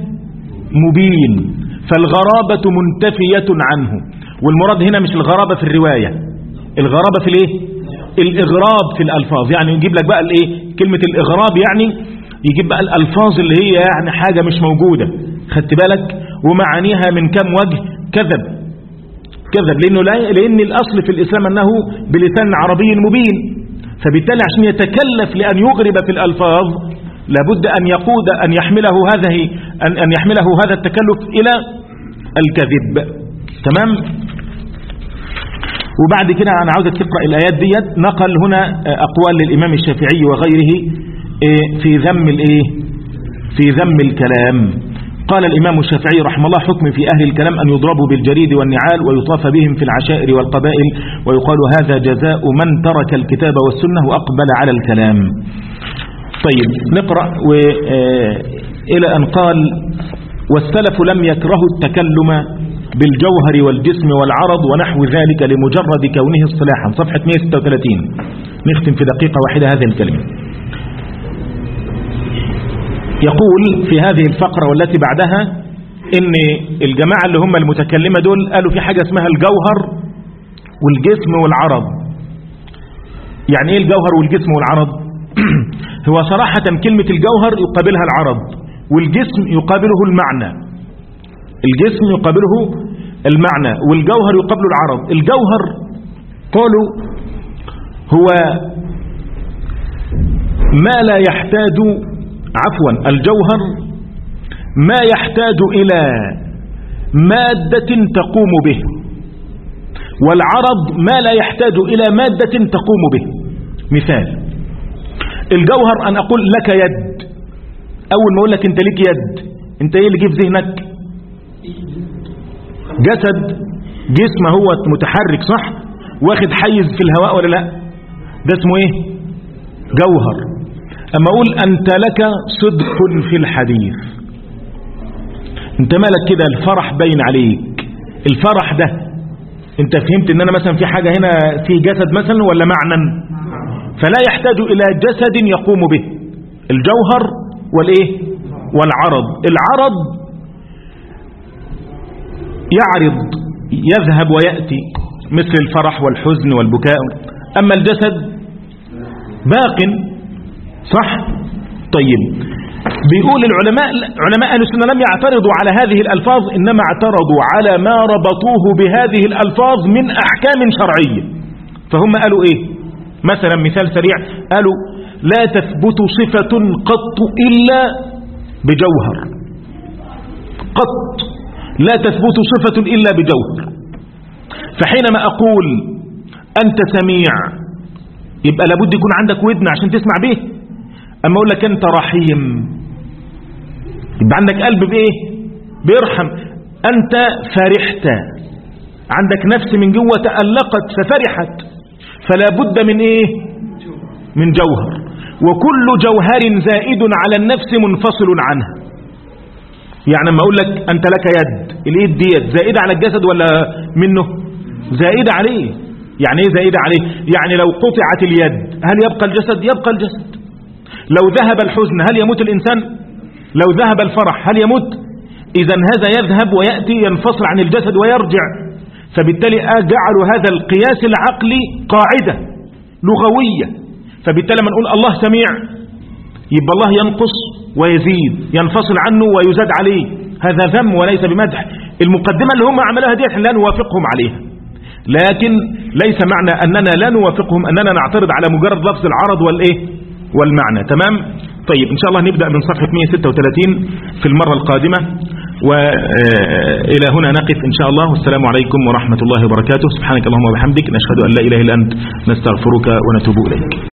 مبين، فالغرابة منتفية عنه. والمراد هنا مش الغرابة في الرواية، الغرابة في الايه؟ الإغراب في الألفاظ. يعني يجيب لك بقى الايه؟ كلمة الإغراب يعني يجيب بقى الألفاظ اللي هي يعني حاجة مش موجودة، خدت بالك؟ ومعانيها من كم وجه كذب كذب لأنه لا لأن الأصل في الإسلام أنه بلسان عربي مبين، فبالتالي عشان يتكلف لأن يغرب في الألفاظ لابد أن يقود أن يحمله هذه أن أن يحمله هذا التكلف إلى الكذب. تمام؟ وبعد كده أنا عاوزك تقرأ الآيات ديت. نقل هنا أقوال للإمام الشافعي وغيره في ذم الإيه؟ في ذم الكلام. قال الإمام الشافعي رحمه الله: حكم في أهل الكلام أن يضربوا بالجريد والنعال ويطاف بهم في العشائر والقبائل، ويقال هذا جزاء من ترك الكتاب والسنة وأقبل على الكلام. طيب نقرأ إلى أن قال: والسلف لم يكرهوا التكلم بالجوهر والجسم والعرض ونحو ذلك لمجرد كونه اصطلاحا. صفحة مئة وستة وثلاثين. نختم في دقيقة واحدة هذه الكلمة. يقول في هذه الفقرة والتي بعدها إن الجماعة اللي هم المتكلمة دول قالوا في حاجة اسمها الجوهر والجسم والعرض. يعني إيه الجوهر والجسم والعرض؟ هو صراحة كلمة الجوهر يقابلها العرض، والجسم يقابله المعنى. الجسم يقابله المعنى والجوهر يقابله العرض. الجوهر قالوا هو ما لا يحتاج عفوا الجوهر ما يحتاج إلى مادة تقوم به، والعرض ما لا يحتاج إلى مادة تقوم به. مثال: الجوهر أن أقول لك يد. أول ما أقول لك أنت لك يد، أنت إيه اللي جه في ذهنك؟ جسد، جسم هو متحرك صح؟ واخد حيز في الهواء ولا لا؟ ده اسمه إيه؟ جوهر. أما أقول أنت لك صدق في الحديث، أنت مالك كده الفرح باين عليك. الفرح ده أنت فهمت أن أنا مثلا في حاجة هنا في جسد مثلا ولا معنى؟ فلا يحتاج إلى جسد يقوم به. الجوهر والإيه؟ والعرض. العرض يعرض يذهب ويأتي مثل الفرح والحزن والبكاء، أما الجسد باق صح؟ طيب بيقول العلماء علماء أهل السنة لم يعترضوا على هذه الألفاظ، إنما اعترضوا على ما ربطوه بهذه الألفاظ من أحكام شرعية. فهم قالوا إيه؟ مثلا مثال سريع، قالوا لا تثبت صفة قط إلا بجوهر، قط لا تثبت صفة إلا بجوهر. فحينما أقول أنت سميع يبقى لابد يكون عندك ودن عشان تسمع به. أما أقول لك أنت رحيم يبقى عندك قلب بإيه؟ بيرحم. أنت فرحت، عندك نفس من جوه تألقت ففرحت، فلا بد من إيه؟ من جوهر. وكل جوهر زائد على النفس منفصل عنها. يعني لما أقول لك أنت لك يد، اليد ديت زائدة على الجسد ولا منه؟ زائدة عليه. يعني إيه زائدة عليه؟ يعني لو قطعت اليد هل يبقى الجسد؟ يبقى الجسد. لو ذهب الحزن هل يموت الإنسان؟ لو ذهب الفرح هل يموت؟ إذا هذا يذهب ويأتي ينفصل عن الجسد ويرجع. فبالتالي جعلوا هذا القياس العقلي قاعدة لغوية. فبالتالي لما نقول الله سميع يبقى الله ينقص ويزيد، ينفصل عنه ويزاد عليه، هذا ذم وليس بمدح. المقدمة اللي هم عملوها دي احنا لا نوافقهم عليها، لكن ليس معنى أننا لا نوافقهم أننا نعترض على مجرد لفظ العرض والإيه والمعنى. تمام؟ طيب إن شاء الله نبدأ من صفحة مئة وستة وثلاثين في المرة القادمة، وإلى هنا نقف إن شاء الله. والسلام عليكم ورحمة الله وبركاته. سبحانك اللهم وبحمدك، نشهد أن لا إله إلا أنت، نستغفرك ونتوب إليك.